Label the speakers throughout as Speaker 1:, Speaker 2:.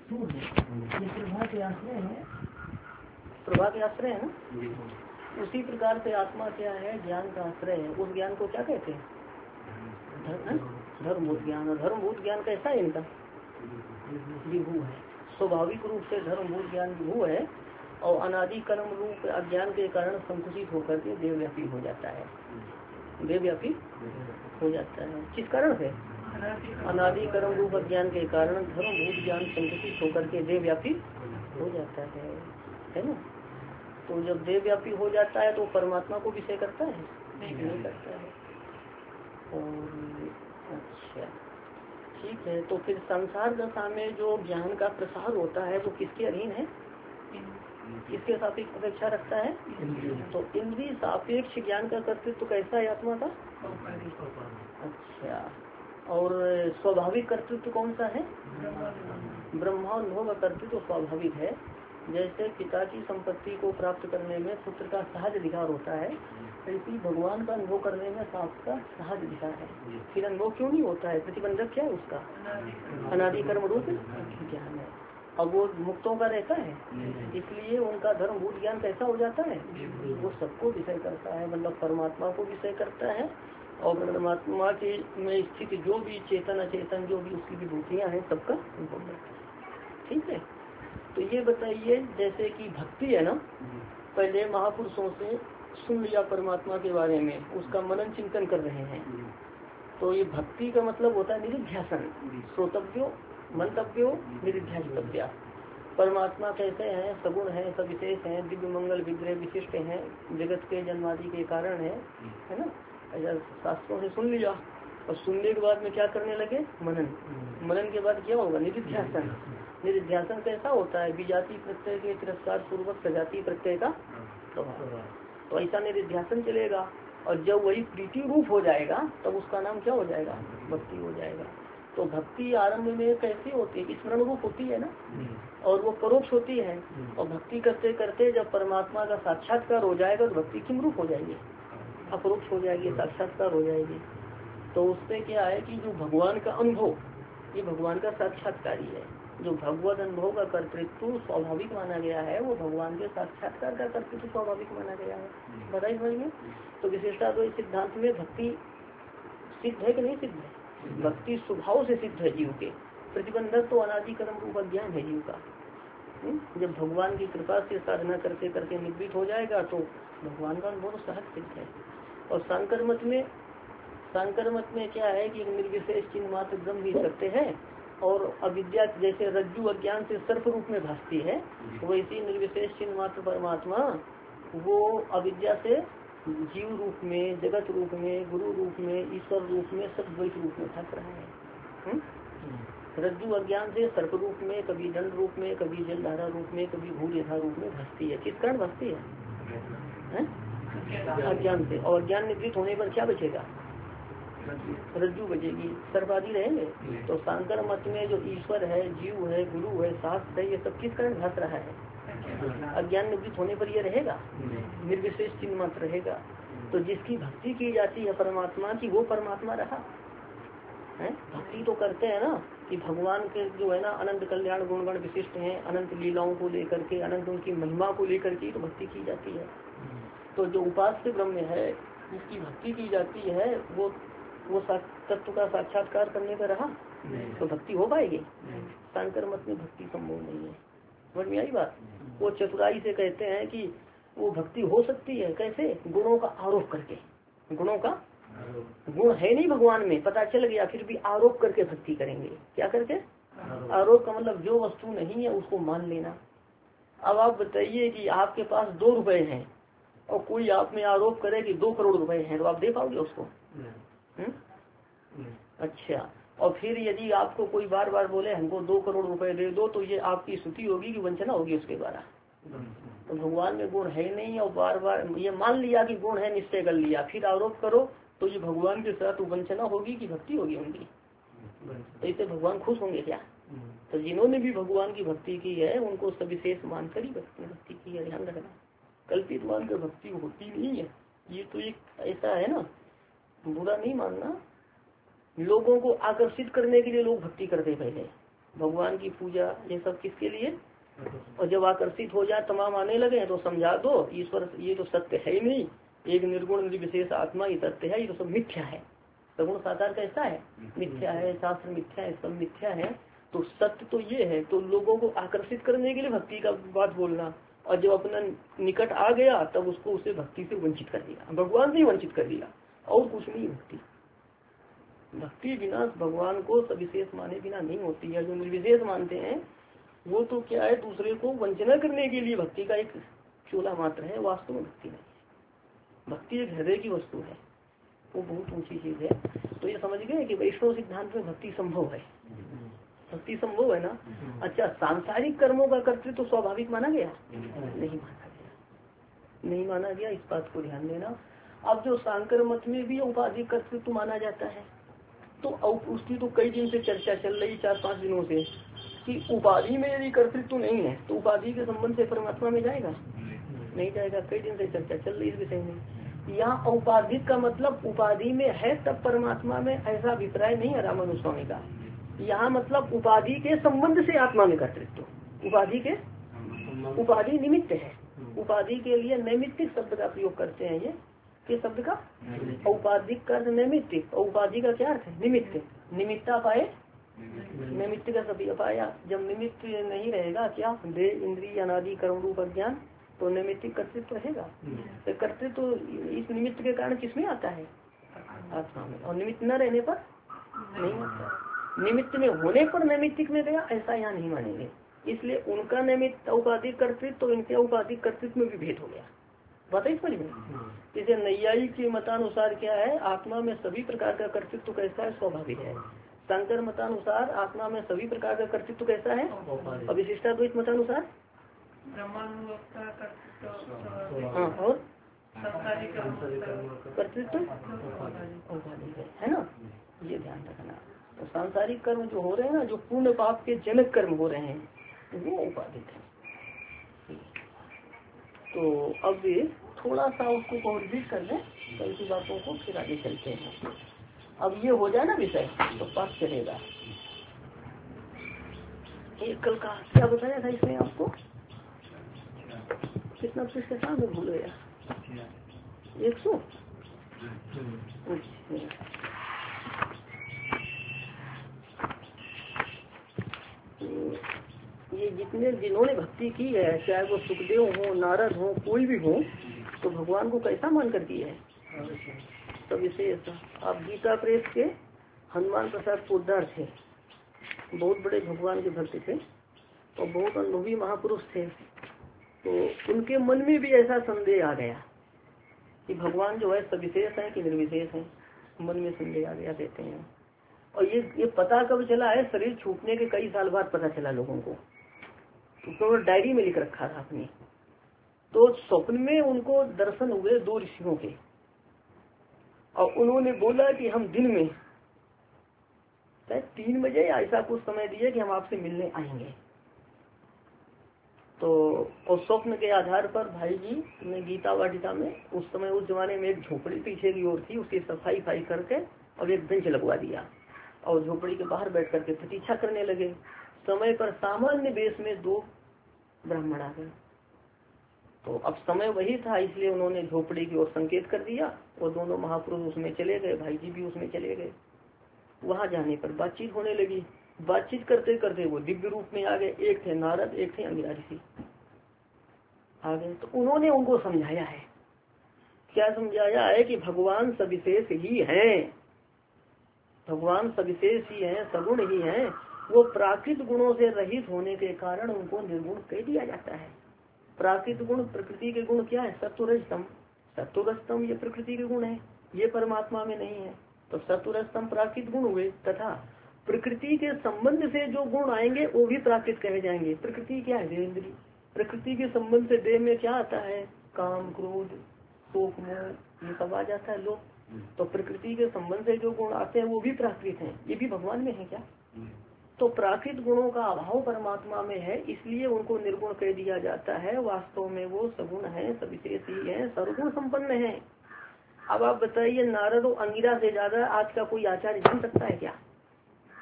Speaker 1: स्थूल है, ये प्रभा के आश्रय है, प्रभा के आश्रय है ना। उसी प्रकार से आत्मा क्या है, ज्ञान का आश्रय है। उस ज्ञान को क्या कहते हैं, धर्मभूत ज्ञान। और धर्मभूत ज्ञान कैसा है, इनका विभू है, स्वाभाविक रूप से धर्मभूत ज्ञान विभू है। और अनादि कर्म रूप अज्ञान के कारण संकुचित होकर के देवव्यापी हो जाता है, देवव्यापी हो जाता है। किस कारण से, अनादि कर्म रूप अज्ञान के कारण धर्मभूत ज्ञान संकुचित होकर के देवव्यापी हो जाता है ना। तो जब देवव्यापी हो जाता है तो परमात्मा को विषय करता है, नहीं करता है। और अच्छा ठीक है, तो फिर संसार दशा में जो ज्ञान का प्रसार होता है वो किसके अधीन है, किसके सापेक्ष अपेक्षा रखता है, तो इंद्रिय सापेक्ष ज्ञान का कर्तृत्व कैसा है आत्मा का, अच्छा। और स्वाभाविक कर्तृत्व कौन सा है, ब्रह्मानुभव का कर्तृत्व स्वाभाविक है। जैसे पिता की संपत्ति को प्राप्त करने में पुत्र का सहज अधिकार होता है, ऐसे ही भगवान का अनुभव करने में सांप का सहज अधिकार है। फिर अनुभव क्यों नहीं होता है, प्रतिबंधक क्या है उसका, अनादि कर्म रूप ज्ञान है। अब वो मुक्तों का रहता है, इसलिए उनका धर्मभूत ज्ञान कैसा हो जाता है, वो सबको विषय करता है, मतलब परमात्मा को विषय करता है। और परमात्मा के में स्थित जो भी चेतन अचेतन जो भी उसकी विभूतियाँ हैं सबका अनुभव करता है। ठीक है, तो ये बताइए जैसे कि भक्ति है ना, पहले महापुरुषों से सुन लिया परमात्मा के बारे में, उसका मनन चिंतन कर रहे हैं। तो ये भक्ति का मतलब होता है निधिध्यासन, श्रोतव्यो मंतव्यो निधिध्यासितव्या। परमात्मा कैसे हैं, सगुण हैं, सविशेष हैं, दिव्य मंगल विग्रह विशिष्ट हैं, जगत के जन्मादि के कारण है ना। ऐसा शास्त्रों से सुन लिया और सुनने के बाद में क्या करने लगे, मनन। मनन के बाद क्या होगा, निधिध्यासन। निधिध्यासन कैसा होता है, विजाति प्रत्यय के तिरस्कार पूर्वक सजाति प्रत्यय का स्वभाव। तो ऐसा निधिध्यासन चलेगा, और जब वही प्रीति रूप हो जाएगा तब उसका नाम क्या हो जाएगा, भक्ति हो जाएगा। तो भक्ति आरंभ में कैसी होती है, स्मरण रूप होती है ना, और वो परोक्ष होती है। और भक्ति करते करते जब परमात्मा का साक्षात्कार हो जाएगा तो भक्ति किम रूप हो जाएगी, अपरोक्ष हो जाएगी, साक्षात्कार हो जाएगी। तो उससे क्या है कि जो भगवान का अनुभव, ये भगवान का साक्षात्कार ही है। जो भगवत अनुभव का कर्तृत्व स्वाभाविक माना गया है, वो भगवान के साक्षात्कार का कर्तृत्व स्वाभाविक माना गया है। बताइए समझ में। तो विशेषता तो इस सिद्धांत में भक्ति सिद्ध है कि नहीं सिद्ध है, भक्ति स्वभाव से सिद्ध है जीव के। प्रतिबंधक तो अनादि कर्म रूप अज्ञान है जीव का। जब भगवान की कृपा से साधना करते करते निवृत्त हो जाएगा तो भगवान का अनुभव सहज सिद्ध है। और सांकर मत में क्या है कि निर्विशेष चिन्ह मात्र ब्रह्म ही सत्य है, और अविद्या जैसे रज्जु अज्ञान से सर्प रूप में भासती है, वैसी निर्विशेष चिन्ह मात्र परमात्मा वो अविद्या से जीव रूप में, जगत रूप में, गुरु रूप में, ईश्वर रूप में, सब द्वैत रूप में भास रहा है। रज्जु अज्ञान से सर्प रूप में, कभी दंड रूप में, कभी जलधारा रूप में, कभी भूरेखा रूप में भासती है। किस कारण भासती है, अज्ञान से। और ज्ञान निवृत्त होने पर क्या बचेगा, रज्जु बचेगी, सर्प आदि रहेंगे। तो सांकर मत में जो ईश्वर है, जीव है, गुरु है, शास्त्र है, ये सब किस कारण भास रहा है, अज्ञान निवृत्त होने पर ये रहेगा, निर्विशेष चिन्ह मात्र रहेगा। तो जिसकी भक्ति की जाती है परमात्मा की, वो परमात्मा रहा है। भक्ति तो करते हैं ना कि भगवान के जो है ना अनंत कल्याण गुणगण विशिष्ट हैं, अनंत लीलाओं को लेकर के, अनंत उनकी महिमा को लेकर के तो भक्ति की जाती है। तो जो उपास्य ब्रह्म है, जिसकी भक्ति की जाती है, वो तत्व का साक्षात्कार करने का रहा तो भक्ति हो पाएगी। सांकर मत में भक्ति संभव नहीं है। समझ में आई बात। वो चतुराई से कहते हैं कि वो भक्ति हो सकती है कैसे, गुणों का आरोप करके। गुणों का गुण है नहीं भगवान में, पता चल गया, फिर भी आरोप करके भक्ति करेंगे। क्या करके, आरोप का मतलब जो वस्तु नहीं है उसको मान लेना। अब आप बताइए कि आपके पास 2 रुपए हैं और कोई आप में आरोप करे कि 2 करोड़ रुपए हैं, तो आप दे पाओगे उसको? अच्छा, और फिर यदि आपको कोई बार बार बोले हमको 2 करोड़ रुपए दे दो, तो ये आपकी स्तुति होगी कि वंचना होगी उसके द्वारा। तो भगवान में गुण है नहीं और बार बार ये मान लिया कि गुण है, निश्चय कर लिया, फिर आरोप करो, तो ये भगवान के साथ वंचना होगी कि भक्ति होगी उनकी? तो इससे भगवान खुश होंगे क्या? तो जिन्होंने भी भगवान की भक्ति की है उनको सविशेष मानकर ही भक्ति की है। ध्यान रखना, कल्पित मानकर भक्ति होती नहीं है। ये तो एक ऐसा है ना, बुरा नहीं मानना। लोगों को आकर्षित करने के लिए लोग भक्ति करते पहले, भगवान की पूजा ये सब किसके लिए। और जब आकर्षित हो जाए तमाम आने लगे तो समझा दो ईश्वर ये तो सत्य है ही नहीं, एक निर्गुण निर्विशेष आत्मा ही सत्य है, ये तो सब मिथ्या है। सगुण साकार कैसा है, मिथ्या है, शास्त्र मिथ्या है, सब मिथ्या है। तो सत्य तो ये है, तो लोगों को आकर्षित करने के लिए भक्ति का बात बोलना, और जब अपना निकट आ गया तब उसको उसे भक्ति से वंचित कर दिया, भगवान से ही वंचित कर दिया, और कुछ नहीं। भक्ति भक्ति बिना भगवान को सविशेष माने बिना नहीं होती है। जो निर्विशेष मानते हैं वो तो क्या है, दूसरे को वंचना करने के लिए भक्ति का एक चोला मात्र है, वास्तव में भक्ति नहीं है। भक्ति एक हृदय की वस्तु है, वो बहुत ऊंची चीज है। तो ये समझ गए कि वैष्णव सिद्धांत में भक्ति संभव है, भक्ति संभव है ना। अच्छा, सांसारिक कर्मों का कर्तृत्व तो स्वाभाविक माना गया, नहीं माना गया, नहीं माना गया, इस बात को ध्यान देना। अब जो सांकर मत में भी उपाधि कर्तृत्व माना जाता है, तो उसकी तो कई दिन से चर्चा चल रही, 4-5 दिनों से, कि उपाधि में यदि कर्तृत्व नहीं है तो उपाधि के संबंध से परमात्मा में जाएगा, नहीं जाएगा। कई दिन से चर्चा चल रही इस विषय में। यहाँ औपाधिक का मतलब उपाधि में है तब परमात्मा में, ऐसा अभिप्राय नहीं है रामानुज स्वामी का। यहाँ मतलब उपाधि के संबंध से आत्मा में कर्तृत्व, उपाधि के, उपाधि निमित्त है, उपाधि के लिए नैमित्तिक शब्द का प्रयोग करते हैं। ये किस शब्द का, औपाधिक का नैमित्तिक, और उपाधि का क्या अर्थ है, निमित्त, निमित्ता पाए, निमित्त का सभी अपाया। जब निमित्त नहीं रहेगा क्या, देह इंद्रिय अनादि कर्म रूप अज्ञान, तो नैमित्तिक कर्तृत्व रहेगा। तो कर्तृत्व तो इस निमित्त के कारण किसमें आता है, आत्मा में, और निमित्त न रहने पर नहीं आता। निमित्त में होने पर नैमित्तिक में गया, ऐसा यहाँ नहीं मानेंगे। इसलिए उनका निमित्त औपाधिक कर्तृत्व, तो इनके औपाधिक कर्तृत्व में भी भेद हो गया। बताइए समझ में। जैसे नैयायिक के मतानुसार क्या है, आत्मा में सभी प्रकार का कर्तृत्व कैसा है, स्वाभाविक है। शंकर मतानुसार आत्मा में सभी प्रकार का कर्तृत्व कैसा है, और विशिष्टाद्वैत मतानुसार हाँ, और कर्तृत्व है ना, ये ध्यान रखना। तो सांसारिक कर्म जो हो रहे हैं ना, जो पूर्ण पाप के जनक कर्म हो रहे हैं, वो उपाधिक है। तो अब थोड़ा सा उसको कंप्लीट कर लें, तो ऐसी बातों को फिर आगे चलते हैं। अब ये हो जाए ना विषय तो पाठ चलेगा। एक कल का क्या बताया था इसमें आपको, कितना पृष्ठ था मैं भूल गया, 100। ये जितने जिन्होंने भक्ति की है, चाहे वो सुखदेव हो, नारद हो, कोई भी हो, तो भगवान को कैसा मान कर की है, तो विशेष। आप गीता प्रेस के हनुमान प्रसाद पोद्दार थे, बहुत बड़े भगवान के भक्त थे और बहुत अनुभवी महापुरुष थे। तो उनके मन में भी ऐसा संदेह आ गया कि भगवान जो है सविशेष है कि निर्विशेष है, मन में संदेह आ गया कहते हैं। और ये पता कब चला है, शरीर छूटने के कई साल बाद पता चला लोगों को। तो डायरी में लिख रखा था अपनी। तो स्वप्न में उनको दर्शन हुए 2 ऋषियों के, और उन्होंने बोला कि हम दिन में 3 बजे ऐसा कुछ समय दिए कि हम आपसे मिलने आएंगे। तो और स्वप्न के आधार पर भाई जी ने गीता वाटिका में, उस समय उस जमाने में एक झोपड़ी पीछे की ओर थी, उसकी सफाई करके और एक बेंच लगवा दिया, और झोपड़ी के बाहर बैठ करके प्रतीक्षा करने लगे। समय पर सामान्य वेश में 2 ब्राह्मण आ गए। तो अब समय वही था, इसलिए उन्होंने झोपड़ी की ओर संकेत कर दिया, और दोनों महापुरुष उसमें चले गए, भाई जी भी उसमें चले गए। वहां जाने पर बातचीत होने लगी। बातचीत करते करते वो दिव्य रूप में आ गए। एक थे नारद, एक थे अंगिरा ऋषि आ गए। तो उन्होंने उनको समझाया है, क्या समझाया है कि भगवान सविशेष ही है, भगवान सविशेष ही है, सगुण ही है। वो प्राकृत गुणों से रहित होने के कारण उनको निर्गुण कह दिया जाता है। प्राकृत गुण प्रकृति के गुण क्या है, सत्वरजतम। सत्वरजतम ये प्रकृति के गुण है, ये परमात्मा में नहीं है। तो सत्वरजतम प्राकृत गुण हुए, तथा प्रकृति के संबंध से जो गुण आएंगे वो भी प्राकृत कहे जाएंगे। प्रकृति क्या है, देहेंद्री। प्रकृति के संबंध से देह में क्या आता है, काम, क्रोध, शोक, मोह, ये सब आ जाता है लोग। तो प्रकृति के संबंध से जो गुण आते हैं वो भी प्राकृत हैं, ये भी भगवान में है क्या। तो प्राकृत गुणों का अभाव परमात्मा में है, इसलिए उनको निर्गुण कह दिया जाता है। वास्तव में वो सगुण है, सविशेष ही है, सर्वगुण संपन्न है। अब आप बताइए, नारद और अंगिरा से ज्यादा आज का कोई आचार्य जान सकता है क्या,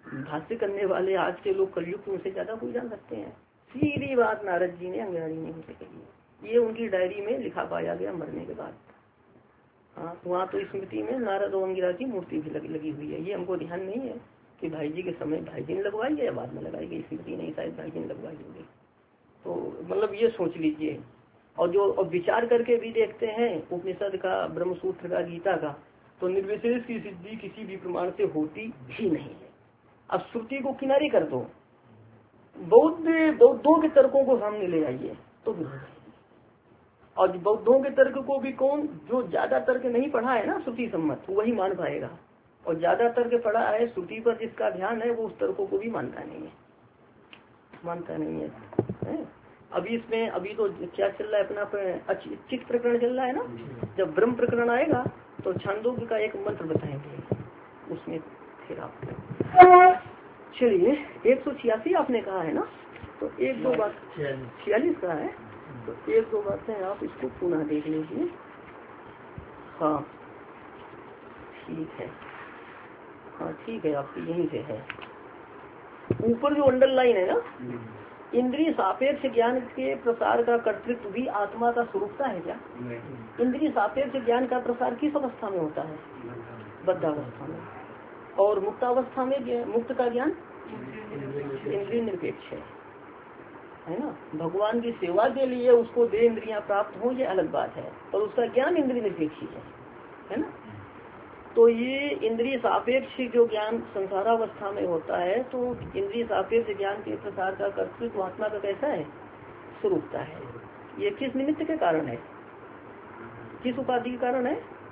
Speaker 1: भाष्य करने वाले आज के लोग कलयुग उनसे ज्यादा कोई जान सकते हैं। सीधी बात नारद जी ने अंगिरारी ने उनसे कही, ये उनकी डायरी में लिखा पाया गया मरने के बाद। हाँ, वहाँ तो स्मृति में नारद और अंगिरा की मूर्ति भी लगी हुई है। ये हमको ध्यान नहीं है कि भाई जी के समय भाई जी ने लगवाई है या बाद में लगाई गई, स्मृति नहीं, शायद भाई जी ने लगवाई होगी। तो मतलब ये सोच लीजिए। और जो और विचार करके भी देखते हैं उपनिषद का, ब्रह्मसूत्र का, गीता का, तो निर्विशेष की सिद्धि किसी भी प्रमाण से होती ही नहीं है। अब श्रुति को किनारे कर दो, बौद्धों के तर्कों को सामने ले आइए तो भी, और बौद्धों के तर्क को भी कौन, जो ज्यादा तर्क नहीं पढ़ा है ना श्रुति सम्मत, वही मान पाएगा। और ज्यादा तर्क पढ़ा है, श्रुति पर जिसका ध्यान है, वो उस तर्कों को भी मानता नहीं है, मानता नहीं है। अभी इसमें अभी तो क्या चल रहा है अपना चित्त प्रकरण चल रहा है ना। जब ब्रह्म प्रकरण आएगा तो छांदोग्य का एक मंत्र बताएंगे, उसमें फिर आप चलिए 186 आपने कहा है ना, तो एक दो बात 46 का है, तो एक दो बातें आप इसको पुनः देख लीजिए। हाँ ठीक है, हाँ ठीक है, आपकी यहीं से है। ऊपर जो अंडरलाइन है ना, इंद्रिय सापेक्ष ज्ञान के प्रसार का कर्तृत्व भी आत्मा का स्वरूपता है क्या? इंद्रिय सापेक्ष ज्ञान का प्रसार किस अवस्था में होता है? बद्धावस्था में। और मुक्तावस्था में मुक्त का ज्ञान इंद्रिय निरपेक्ष है ना। भगवान की सेवा के लिए उसको दे इंद्रियां प्राप्त हो, ये अलग बात है, पर उसका ज्ञान इंद्रिय निरपेक्ष है ना। तो ये इंद्रिय सापेक्ष जो ज्ञान संसारावस्था में होता है, तो इंद्रिय सापेक्ष ज्ञान के प्रसार का कर्तृत्व आत्मा का कैसा है? स्वरूपता है। ये किस निमित्त के कारण है, किस उपाधि के कारण है?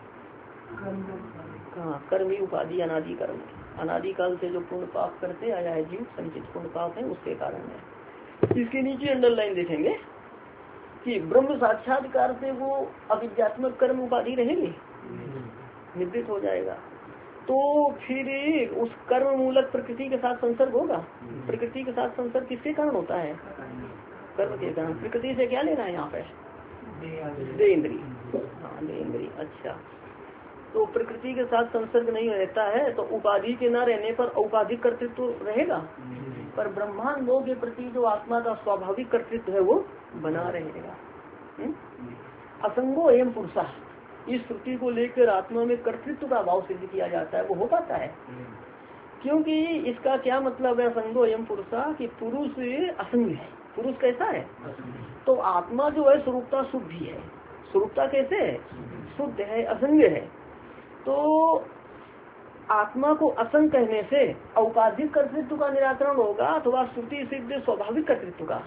Speaker 1: हाँ, कर्मी उपाधि, अनादि कर्म, अनादिकाल से जो पूर्ण पाप करते आया है जीव, संचित पूर्ण पाप है, उसके कारण है। इसके नीचे अंडरलाइन देखेंगे कि ब्रह्म साक्षात्कार से वो अविद्यात्मक कर्म उपाधि रहेगी, निवृत्त हो जाएगा। तो फिर उस कर्म मूलक प्रकृति के साथ संसर्ग होगा। प्रकृति के साथ संसर्ग किसके कारण होता है? कर्म के कारण। प्रकृति से क्या लेना है यहाँ पे? दे इंद्री। हाँ, दे इंद्री। अच्छा, तो प्रकृति के साथ संसर्ग नहीं रहता है तो उपाधि के न रहने पर औपाधिक कर्तृत्व तो रहेगा, पर ब्रह्मांडों के प्रति जो आत्मा का स्वाभाविक कर्तृत्व है वो बना रहेगा। असंगो एवं पुरुषा, इस श्रुति को लेकर आत्मा में कर्तृत्व का भाव सिद्ध किया जाता है, वो हो पाता है। क्योंकि इसका क्या मतलब है असंगो एवं पुरुषा, कि पुरुष असंग है। पुरुष कैसा है? तो आत्मा जो है स्वरूपता शुद्ध ही है। स्वरूपता कैसे है? शुद्ध है, असंग है। तो आत्मा को असंग कहने से औपाधिक कर्तृत्व का निराकरण होगा, अथवा श्रुति सिद्ध स्वाभाविक कर्तृत्व का,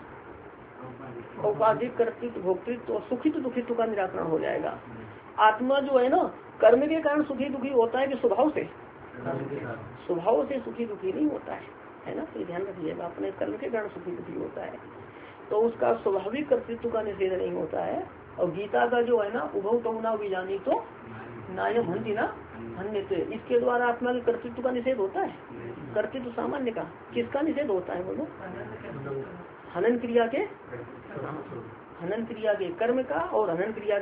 Speaker 1: औपाधिक कर्तृत्व, भोक्तृत्व और सुखित दुखित्व का निराकरण हो जाएगा। आत्मा जो है ना, कर्म के कारण सुखी दुखी होता है कि स्वभाव से? स्वभाव से सुखी दुखी नहीं होता है ना। तो ध्यान रखिएगा, अपने कर्म के कारण सुखी दुखी होता है, तो उसका स्वाभाविक कर्तृत्व का निषेध नहीं होता है। और गीता का जो है ना, उभौ तमुना विजानी तो नायम हंति ना हन्यते, इसके द्वारा आत्मा के कर्तृत्व का निषेध होता है। कर्तृत्व सामान्य का किसका निषेध होता है बोलो? हनन क्रिया के, हनन क्रिया के कर्म का, और हनन क्रिया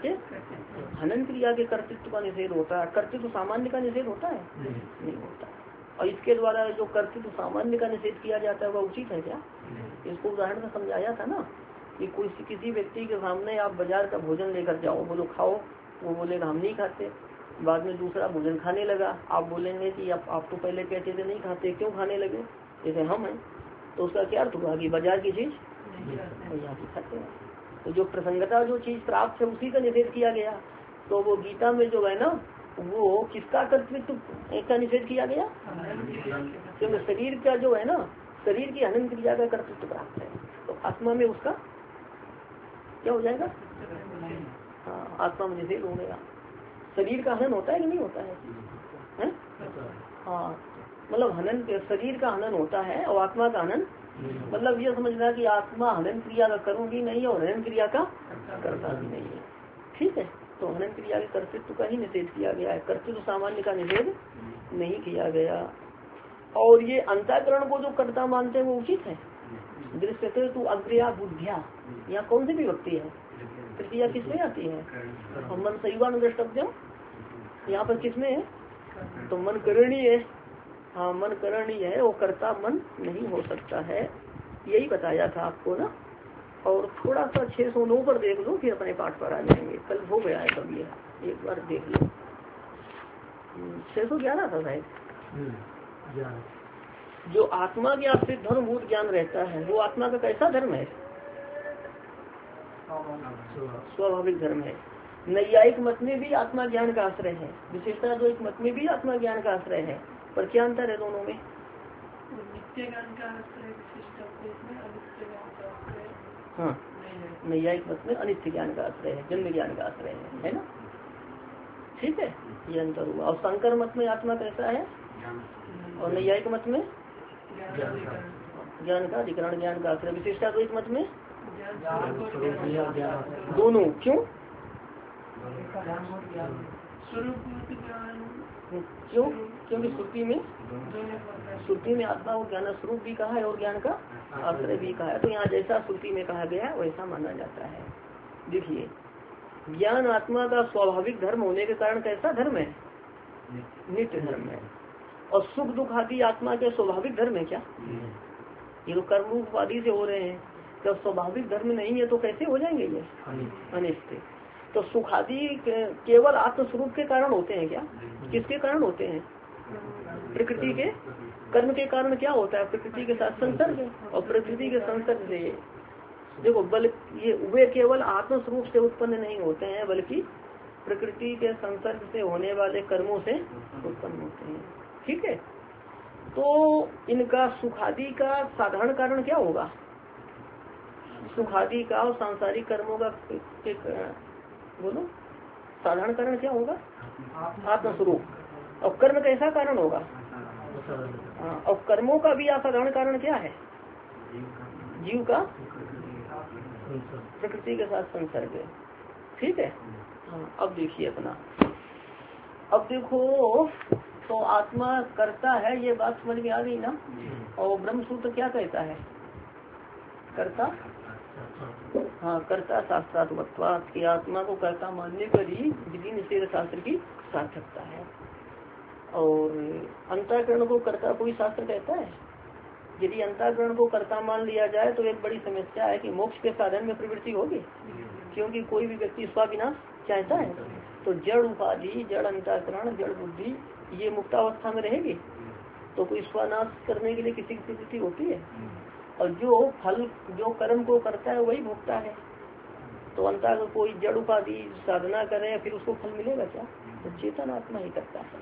Speaker 1: के कर्तृत्व का निषेध होता है। कर्तृत्व सामान्य का निषेध होता है? नहीं होता। और इसके द्वारा जो कर्तृत्व सामान्य का निषेध किया जाता है वह उचित है क्या? इसको उदाहरण में समझाया था ना, कि कोई किसी व्यक्ति के सामने आप बाजार का भोजन लेकर जाओ, बोलो खाओ, वो बोलेगा हम नहीं खाते। बाद में दूसरा भोजन खाने लगा, आप बोलेंगे कि आप तो पहले कहते थे नहीं खाते, क्यों खाने लगे? जैसे हम हैं, तो उसका क्या अर्थ हुआ कि बाजार की चीज यहाँ की खाते हैं। तो जो प्रसंगता जो चीज प्राप्त है उसी का निषेध किया गया। तो वो गीता में जो है ना, वो किसका कर्तृत्व का निषेध किया गया? क्योंकि शरीर का जो है ना, शरीर की हनन क्रिया का कर्तृत्व प्राप्त है, तो आत्मा में उसका क्या हो जाएगा? हाँ, आत्मा में निषेध हो गया। शरीर का हनन होता है कि नहीं होता है? हाँ, मतलब हनन, शरीर का हनन होता है और आत्मा का हनन, मतलब ये समझना कि आत्मा हनन क्रिया का कर्म भी नहीं है और हनन क्रिया का कर्ता भी नहीं है। ठीक है, तो हनन क्रिया के कर्तृत्व का ही निषेध किया गया है, कर्तृत्व सामान्य का निषेध नहीं किया गया। और ये अंतःकरण को जो कर्ता मानते हैं वो उचित है। दृश्यते तू अग्रया बुद्धिया, यहाँ कौन सी भी व्यक्ति है? तृतीया किसमें आती है? और मन सैवान द्रष्टव्यम, यहाँ पर किसमें है? तो मन करणी है, हाँ मन करणीय है, वो कर्ता मन नहीं हो सकता है, यही बताया था आपको ना। और थोड़ा सा 609 पर देख लो, फिर अपने पाठ पर आ जाएंगे। कल हो गया है कब ये, एक बार देख लो। 611 था शायद। जो आत्मा के आश्रित धर्मभूत ज्ञान रहता है वो आत्मा का कैसा धर्म है? स्वाभाविक धर्म है। नैयायिक मत में भी आत्मा ज्ञान का आश्रय है, विशेषता जो एक मत में भी आत्मा ज्ञान का आश्रय है, पर क्या अंतर है दोनों में?
Speaker 2: नित्य ज्ञान का आश्रय, अनित्य ज्ञान का आश्रय।
Speaker 1: हाँ, नैयायिक मत में अनित्य ज्ञान का आश्रय है, जन्म ज्ञान का आश्रय है ना। ठीक है, ये अंतर हुआ। और शंकर मत में आत्मा कैसा है और नैयायिक मत में ज्ञान का अधिकरण, ज्ञान का आश्रय। विशेषता तो एक मत में दोनों, क्यों? क्यों? क्योंकि श्रुति में आत्मा को ज्ञान स्वरूप भी कहा है और ज्ञान का आश्रय भी कहा है, तो यहाँ जैसा श्रुति में कहा गया है वैसा माना जाता है। देखिए, ज्ञान आत्मा का स्वाभाविक धर्म होने के कारण कैसा धर्म है? नित्य धर्म है। और सुख दुख आदि आत्मा के स्वाभाविक धर्म है क्या? ये तो कर्म उपाधि से हो रहे हैं, जब स्वाभाविक धर्म नहीं है तो कैसे हो जाएंगे ये? अनित्य। तो सुख आदि केवल आत्मस्वरूप के कारण होते हैं क्या? किसके कारण होते हैं? प्रकृति के कर्म के कारण क्या होता है? प्रकृति के साथ संसर्ग, और प्रकृति के संसर्ग से देखो बल्कि वे केवल आत्मस्वरूप से उत्पन्न नहीं होते हैं, बल्कि प्रकृति के संसर्ग से होने वाले कर्मों से उत्पन्न होते हैं। ठीक है, तो इनका सुखादि का साधारण कारण क्या होगा? सुखादि का और सांसारिक कर्मों का बोलो, साधारण कारण क्या होगा? आत्मस्वरूप। और कर्म कैसा कारण होगा? हाँ, और कर्मों का भी असाधारण कारण क्या है? जीव का प्रकृति के साथ संसर्ग। ठीक है। हाँ, अब देखिए अपना, अब देखो तो आत्मा करता है, ये बात समझ में आ गई ना। और ब्रह्म सूत्र क्या कहता है? कर्ता, हाँ, कर्ता शास्त्रात्मत्वात् की आत्मा को कर्ता मानने पर ही विधि निषेध शास्त्र की सार्थकता है। और अंतःकरण को कर्ता कोई शास्त्र कहता है? यदि अंतःकरण को कर्ता मान लिया जाए तो एक बड़ी समस्या है कि मोक्ष के साधन में प्रवृत्ति होगी, क्योंकि कोई भी व्यक्ति स्वाविनाश चाहता है। तो जड़ उपाधि, जड़ अंतःकरण, जड़ बुद्धि ये मुक्तावस्था में रहेगी, तो कोई स्वनाश करने के लिए किसी की प्रवृत्ति होती है। और जो फल, जो कर्म को करता है वही भोगता है। तो अंतः कोई जड़ उपाधि साधना करे फिर उसको फल मिलेगा क्या? तो चेतन आत्मा ही करता है।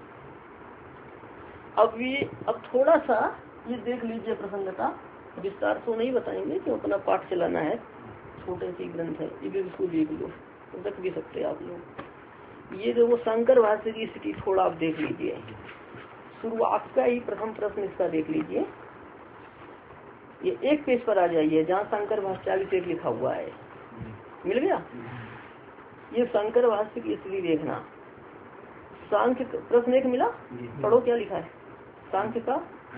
Speaker 1: अब थोड़ा सा ये देख लीजिए प्रसंगता, विस्तार तो नहीं बताएंगे क्यों, अपना पाठ चलाना है, छोटे सी ग्रंथ है, ये भी इसको देख लो, रख भी सकते आप लोग। ये जो वो शंकर भाष्य की स्थिति थोड़ा आप देख लीजिए। शुरुआत का ही प्रथम प्रश्न इसका देख लीजिए, ये एक पेज पर आ जाइए जहाँ शंकर भाष्य लिखा हुआ है, मिल गया? ये शंकर भाष्य की स्थिति देखना। सांख्य प्रश्न एक मिला, पढ़ो क्या लिखा है सांख्य का।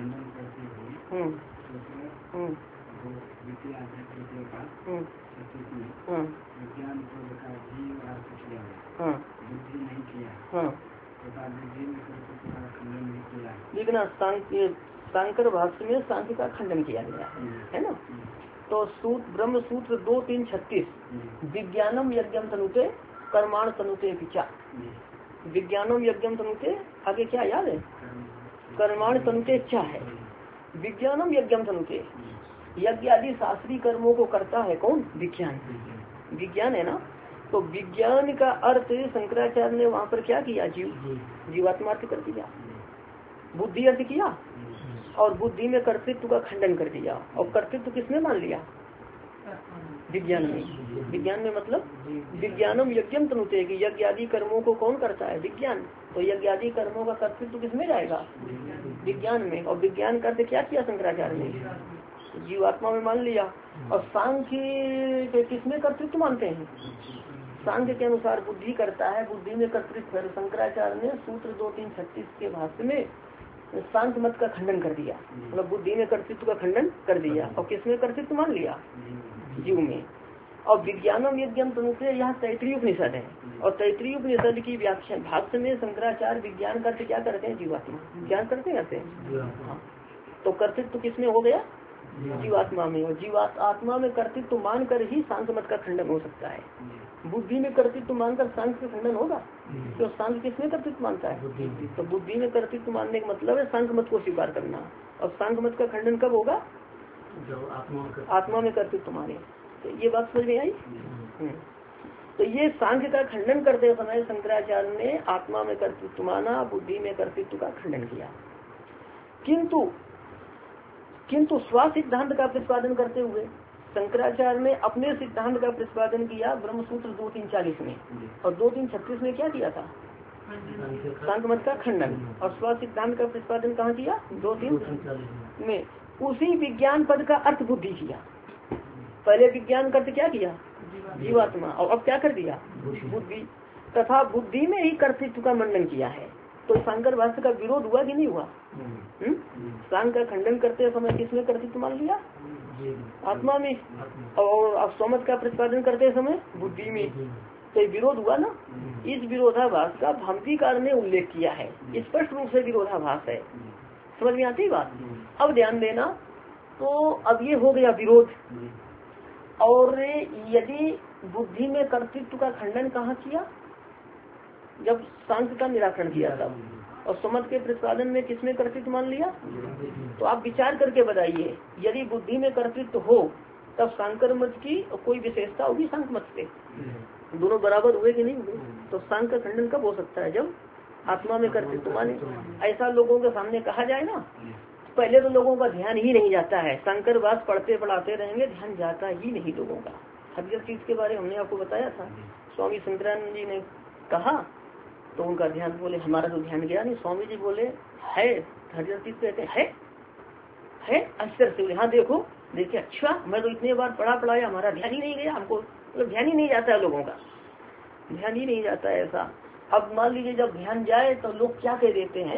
Speaker 1: देखना शंकर भाष्य में सांख्य का खंडन किया गया है ना। तो सूत्र ब्रह्म सूत्र 2-3-36 विज्ञानम यज्ञम तनुते कर्माण तनुते पिचा। विज्ञानम यज्ञम तनुते आगे क्या याद है? कर्माण तनुते चा है। विज्ञानम यज्ञम तनुते, यज्ञ आदि शास्त्रीय कर्मों को करता है कौन? विज्ञान। विज्ञान है ना। तो विज्ञान का अर्थ शंकराचार्य ने वहाँ पर क्या किया? जीवात्मा अर्थ कर दिया, बुद्धि अर्थ किया, और बुद्धि में कर्तृत्व का खंडन कर दिया। और कर्तृत्व किसने मान लिया? विज्ञान में। विज्ञान में मतलब विज्ञानम यज्ञम तनुते, कि यज्ञ आदि कर्मों को कौन करता है? विज्ञान। तो यज्ञ आदि कर्मों का कर्तृत्व किसमें जाएगा? विज्ञान में। और विज्ञान का अर्थ क्या किया शंकराचार्य ने? जीवात्मा में मान लिया। और सांख्य किसमें कर्तृत्व मानते हैं? सांख्य के अनुसार बुद्धि करता है, बुद्धि में कर्तृत्व है। शंकराचार्य ने सूत्र 2-3-36 के भाष्य में सांख्य मत का खंडन कर दिया, मतलब बुद्धि में कर्तृत्व का खंडन कर दिया। और किसमें कर्तृत्व मान लिया? जीव में। और विज्ञानम यज्ञम तनुते यहाँ तैतरीय उपनिषद है, और तैतरीय उपनिषद की व्याख्या भाष्य में शंकराचार्य विज्ञान का क्या करते हैं? जीवात्मा ज्ञान करते हैं। हाँ, तो कर्तृत्व तो किसमें हो गया? जीवात्मा में। और जीवात्मा में कर्तृत्व मानकर ही सांख्य मत का खंडन हो सकता है। बुद्धि में कर्तृत्व मानकर सांख्य का खंडन होगा? तो सांख्य किसमें कर्तृत्व मानता है? तो बुद्धि में कर्तृत्व मानने का मतलब है सांख्य मत को स्वीकार करना। और सांख्य मत का खंडन कब होगा?
Speaker 3: जब
Speaker 1: आत्मा में कर्तृत्व माने। तो ये बात समझ में आई? तो ये सांख्य का खंडन करते समय शंकराचार्य ने आत्मा में कर्तृत्व माना, बुद्धि में कर्तृत्व का खंडन किया। किंतु स्व सिद्धांत का प्रतिपादन करते हुए शंकराचार्य ने अपने सिद्धांत का प्रतिपादन किया ब्रह्मसूत्र 2.3.40 में, और 2.3.36 में क्या किया था? सांख्य मत का खंडन। और स्व सिद्धांत का प्रतिपादन कहाँ किया? 2.3 में। उसी विज्ञान पद का अर्थ बुद्धि किया। पहले विज्ञान का अर्थ क्या किया? जीवात्मा। और अब क्या कर दिया? बुद्धि। तथा बुद्धि में ही कर्तृत्व का मंडन किया है। तो शंकर भाष्य का विरोध हुआ कि नहीं हुआ? सांख्य का खंडन करते समय किसमें कर्तृत्व मान लिया? आत्मा में। और अब स्वमत का प्रतिपादन करते समय बुद्धि में। तो ये विरोध हुआ ना। इस विरोधाभास का भामतीकार ने उल्लेख किया है। स्पष्ट रूप से विरोधाभास है। समझ में आती बात? अब ध्यान देना। तो अब ये हो गया विरोध। और यदि बुद्धि में कर्तृत्व का खंडन कहाँ किया? जब सांख्य का निराकरण किया तब। और सुमत के प्रतिपादन में किसमें कर्तृत्व मान लिया? तो आप विचार करके बताइए, यदि बुद्धि में कर्तृत्व हो तब सांकर मत की कोई विशेषता होगी सांख्य मत से? दोनों बराबर हुए कि नहीं हुए? तो सांख्य का खंडन कब हो सकता है? जब आत्मा में कर्तृत्व माने। ऐसा लोगों के सामने कहा जाए ना, पहले तो लोगों का ध्यान ही नहीं जाता है। शंकर वाद पढ़ते पढ़ाते रहेंगे, ध्यान जाता ही नहीं लोगों का। हर चीज के बारे में हमने आपको बताया था। स्वामी शंकरानंद जी ने कहा तो उनका ध्यान, बोले हमारा तो ध्यान गया नहीं। स्वामी जी बोले है, हर चीज कहते है अक्षर से। हाँ देखो देखिए, अच्छा मैं तो इतने बार पढ़ाया हमारा ध्यान ही नहीं गया। हमको मतलब ध्यान ही नहीं जाता है, लोगों का ध्यान ही नहीं जाता है ऐसा। अब मान लीजिए जब ध्यान जाए तो लोग क्या कह देते हैं,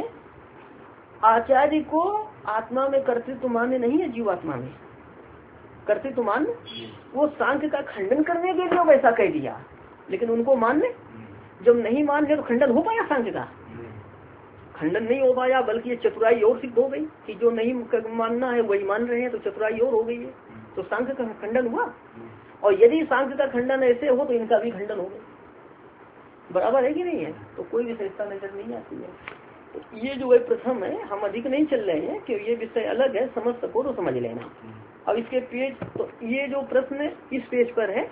Speaker 1: आचार्य को आत्मा में कर्तृत्व मान्य नहीं है, जीवात्मा में कर्तृत्व मान्य। वो सांख्य का खंडन करने के लिए वैसा कह दिया, लेकिन उनको मान्य जब नहीं मान्य तो खंडन हो पाया? सांख्य का खंडन नहीं हो पाया, बल्कि ये चतुराई और सिद्ध हो गई कि जो नहीं मानना है वही मान रहे हैं, तो चतुराई और हो गई है। तो सांख्य का खंडन हुआ। और यदि सांख्य का खंडन ऐसे हो तो इनका भी खंडन हो गया। बराबर है कि नहीं है? तो कोई विशेषता नजर नहीं आती है। तो ये जो है प्रथम है, हम अधिक नहीं चल रहे हैं कि ये विषय अलग है, समझ सको तो समझ लेना। अब इसके पेज, तो ये जो प्रश्न इस पेज पर है,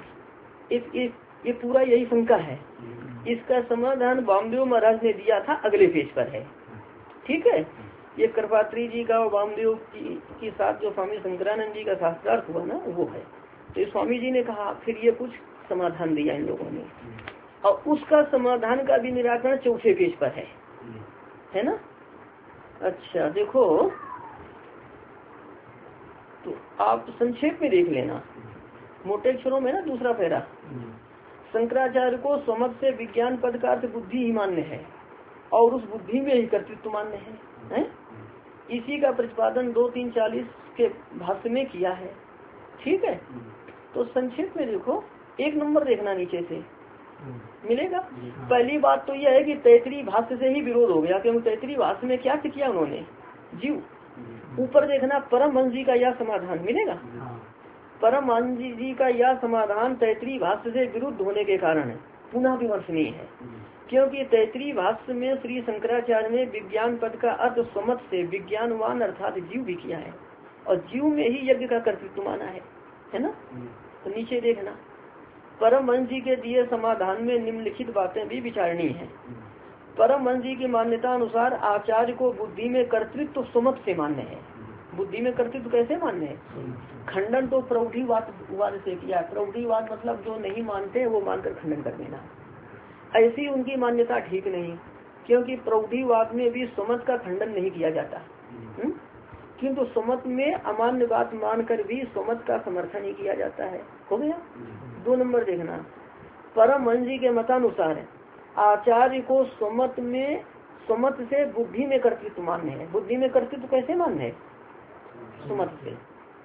Speaker 1: ये पूरा यही शंका है। इसका समाधान वामदेव महाराज ने दिया था, अगले पेज पर है। ठीक है, ये कृपात्री जी का और वामदेव की साथ जो स्वामी शंकरानंद जी का शास्त्रार्थ हुआ ना, वो है। तो स्वामी जी ने कहा, फिर ये कुछ समाधान दिया इन लोगों ने, और उसका समाधान का भी निराकरण चौथे पेज पर है ना। अच्छा देखो, तो आप संक्षेप में देख लेना, मोटे अक्षरों में ना, दूसरा पैरा। शंकराचार्य को स्वमत से विज्ञान पद का अर्थ बुद्धि ही मान्य है, और उस बुद्धि में ही कर्तृत्व मान्य है? इसी का प्रतिपादन 2.3.40 के भाष्य में किया है। ठीक है, तो संक्षेप में देखो, एक नंबर देखना नीचे से मिलेगा। पहली बात तो यह है कि तैतरीय भाष्य से ही विरोध हो गया, क्योंकि तैतरीय भाष्य में क्या किया उन्होंने? जीव। ऊपर देखना, परमहंस जी का यह समाधान मिलेगा। परमहंस जी का यह समाधान तैतरीय भाष्य से विरुद्ध होने के कारण पुनः विमर्शनीय है, क्योंकि तैतरीय भाष्य में श्री शंकराचार्य ने विज्ञान पद का अर्थ स्वमत से विज्ञानवान अर्थात जीव भी किया है, और जीव में ही यज्ञ का कर्तृत्व माना है ना। तो नीचे देखना, परमहंस जी के दिए समाधान में निम्नलिखित बातें भी विचारणीय है। परमहंस जी की मान्यता अनुसार आचार्य को बुद्धि में कर्तृत्व स्वमत से मान्य है। बुद्धि में कर्तृत्व कैसे मान्य है? खंडन तो प्रौढ़ीवाद से किया। प्रौढ़ीवाद मतलब जो नहीं मानते वो मानकर खंडन कर देना। ऐसी उनकी मान्यता ठीक नहीं, क्योंकि प्रौढ़ीवाद में भी स्वमत का खंडन नहीं किया जाता, किंतु स्वमत में अमान्य बात मानकर भी स्वमत का समर्थन ही किया जाता है। हो गया। 2 नंबर देखना, परमहंस जी के मतानुसार आचार्य को स्वमत से बुद्धि में कर्तृत्व मान्य है। बुद्धि में कर्तृत्व कैसे मान्य है? स्वमत से।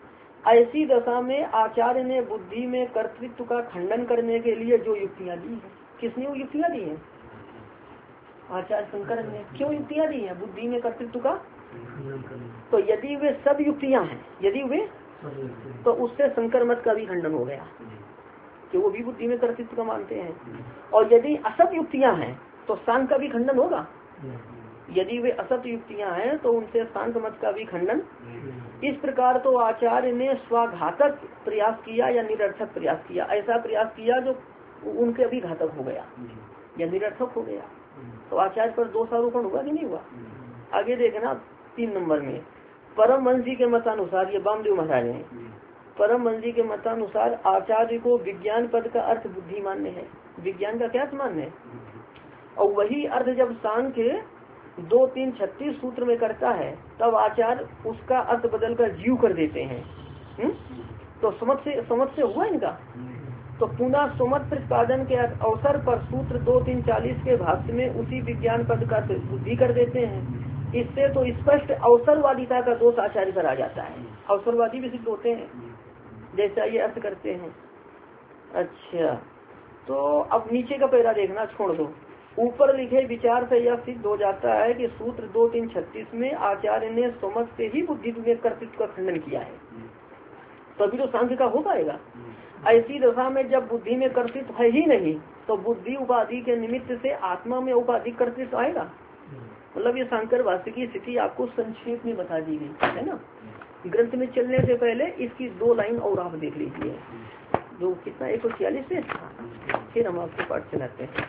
Speaker 1: ऐसी दशा में आचार्य ने बुद्धि में कर्तृत्व का खंडन करने के लिए जो युक्तियां दी है, किसने वो युक्तियां दी है? आचार्य शंकर ने। क्यों युक्तियां दी है बुद्धि में कर्तृत्व का? तो यदि वे सब युक्तियां हैं, यदि वे, तो उससे शंकर मत का भी खंडन हो गया कि वो भी बुद्धि में कर्तृत्व का मानते हैं। और यदि असत युक्तियां हैं तो सांख्य का भी खंडन होगा। यदि वे असत युक्तियां हैं तो उनसे सांख्य मत का भी खंडन। इस प्रकार तो आचार्य ने स्वाघातक प्रयास किया या निरर्थक प्रयास किया, ऐसा प्रयास किया जो उनके अभी घातक हो गया या निरर्थक हो गया। तो आचार्य पर दोषारोपण हुआ कि नहीं हुआ? आगे देखना 3 नंबर में, परम वंशी के मतानुसार, ये वामदेव महाराज हैं, परम वंशी के मतानुसार आचार्य को विज्ञान पद का अर्थ बुद्धि मान्य है। विज्ञान का क्या मान्य है? और वही अर्थ जब सांख्य 2, 3, 36 सूत्र में करता है तब आचार्य उसका अर्थ बदलकर जीव कर देते हैं। तो समझ से हुआ इनका। तो पुनः सुमत प्रतिपादन के अवसर पर सूत्र 2, 3, 40 के भाष्य में उसी विज्ञान पद का बुद्धि कर देते हैं। इससे तो स्पष्ट अवसरवादिता का दोष आचार्य पर आ जाता है। अवसरवादी भी सिद्ध होते हैं जैसा ये अर्थ करते हैं। अच्छा, तो अब नीचे का पैरा देखना छोड़ दो। ऊपर लिखे विचार से यह सिद्ध हो जाता है कि सूत्र 2, 3, 36 में आचार्य ने समझ से ही बुद्धि में कर्तृत्व का खंडन किया है, तभी तो सांख्य का हो पाएगा। ऐसी दशा में जब बुद्धि में कर्तृत्व है ही नहीं तो बुद्धि उपाधि के निमित्त से आत्मा में उपाधि कर्तृत्व आएगा। मतलब ये शंकर भाष्य की स्थिति आपको संक्षेप में बता दी गई है ना। ग्रंथ में चलने से पहले इसकी 2 लाइन और आप देख लीजिए, जो कितना 146 से, फिर हम आपको पाठ चलाते हैं।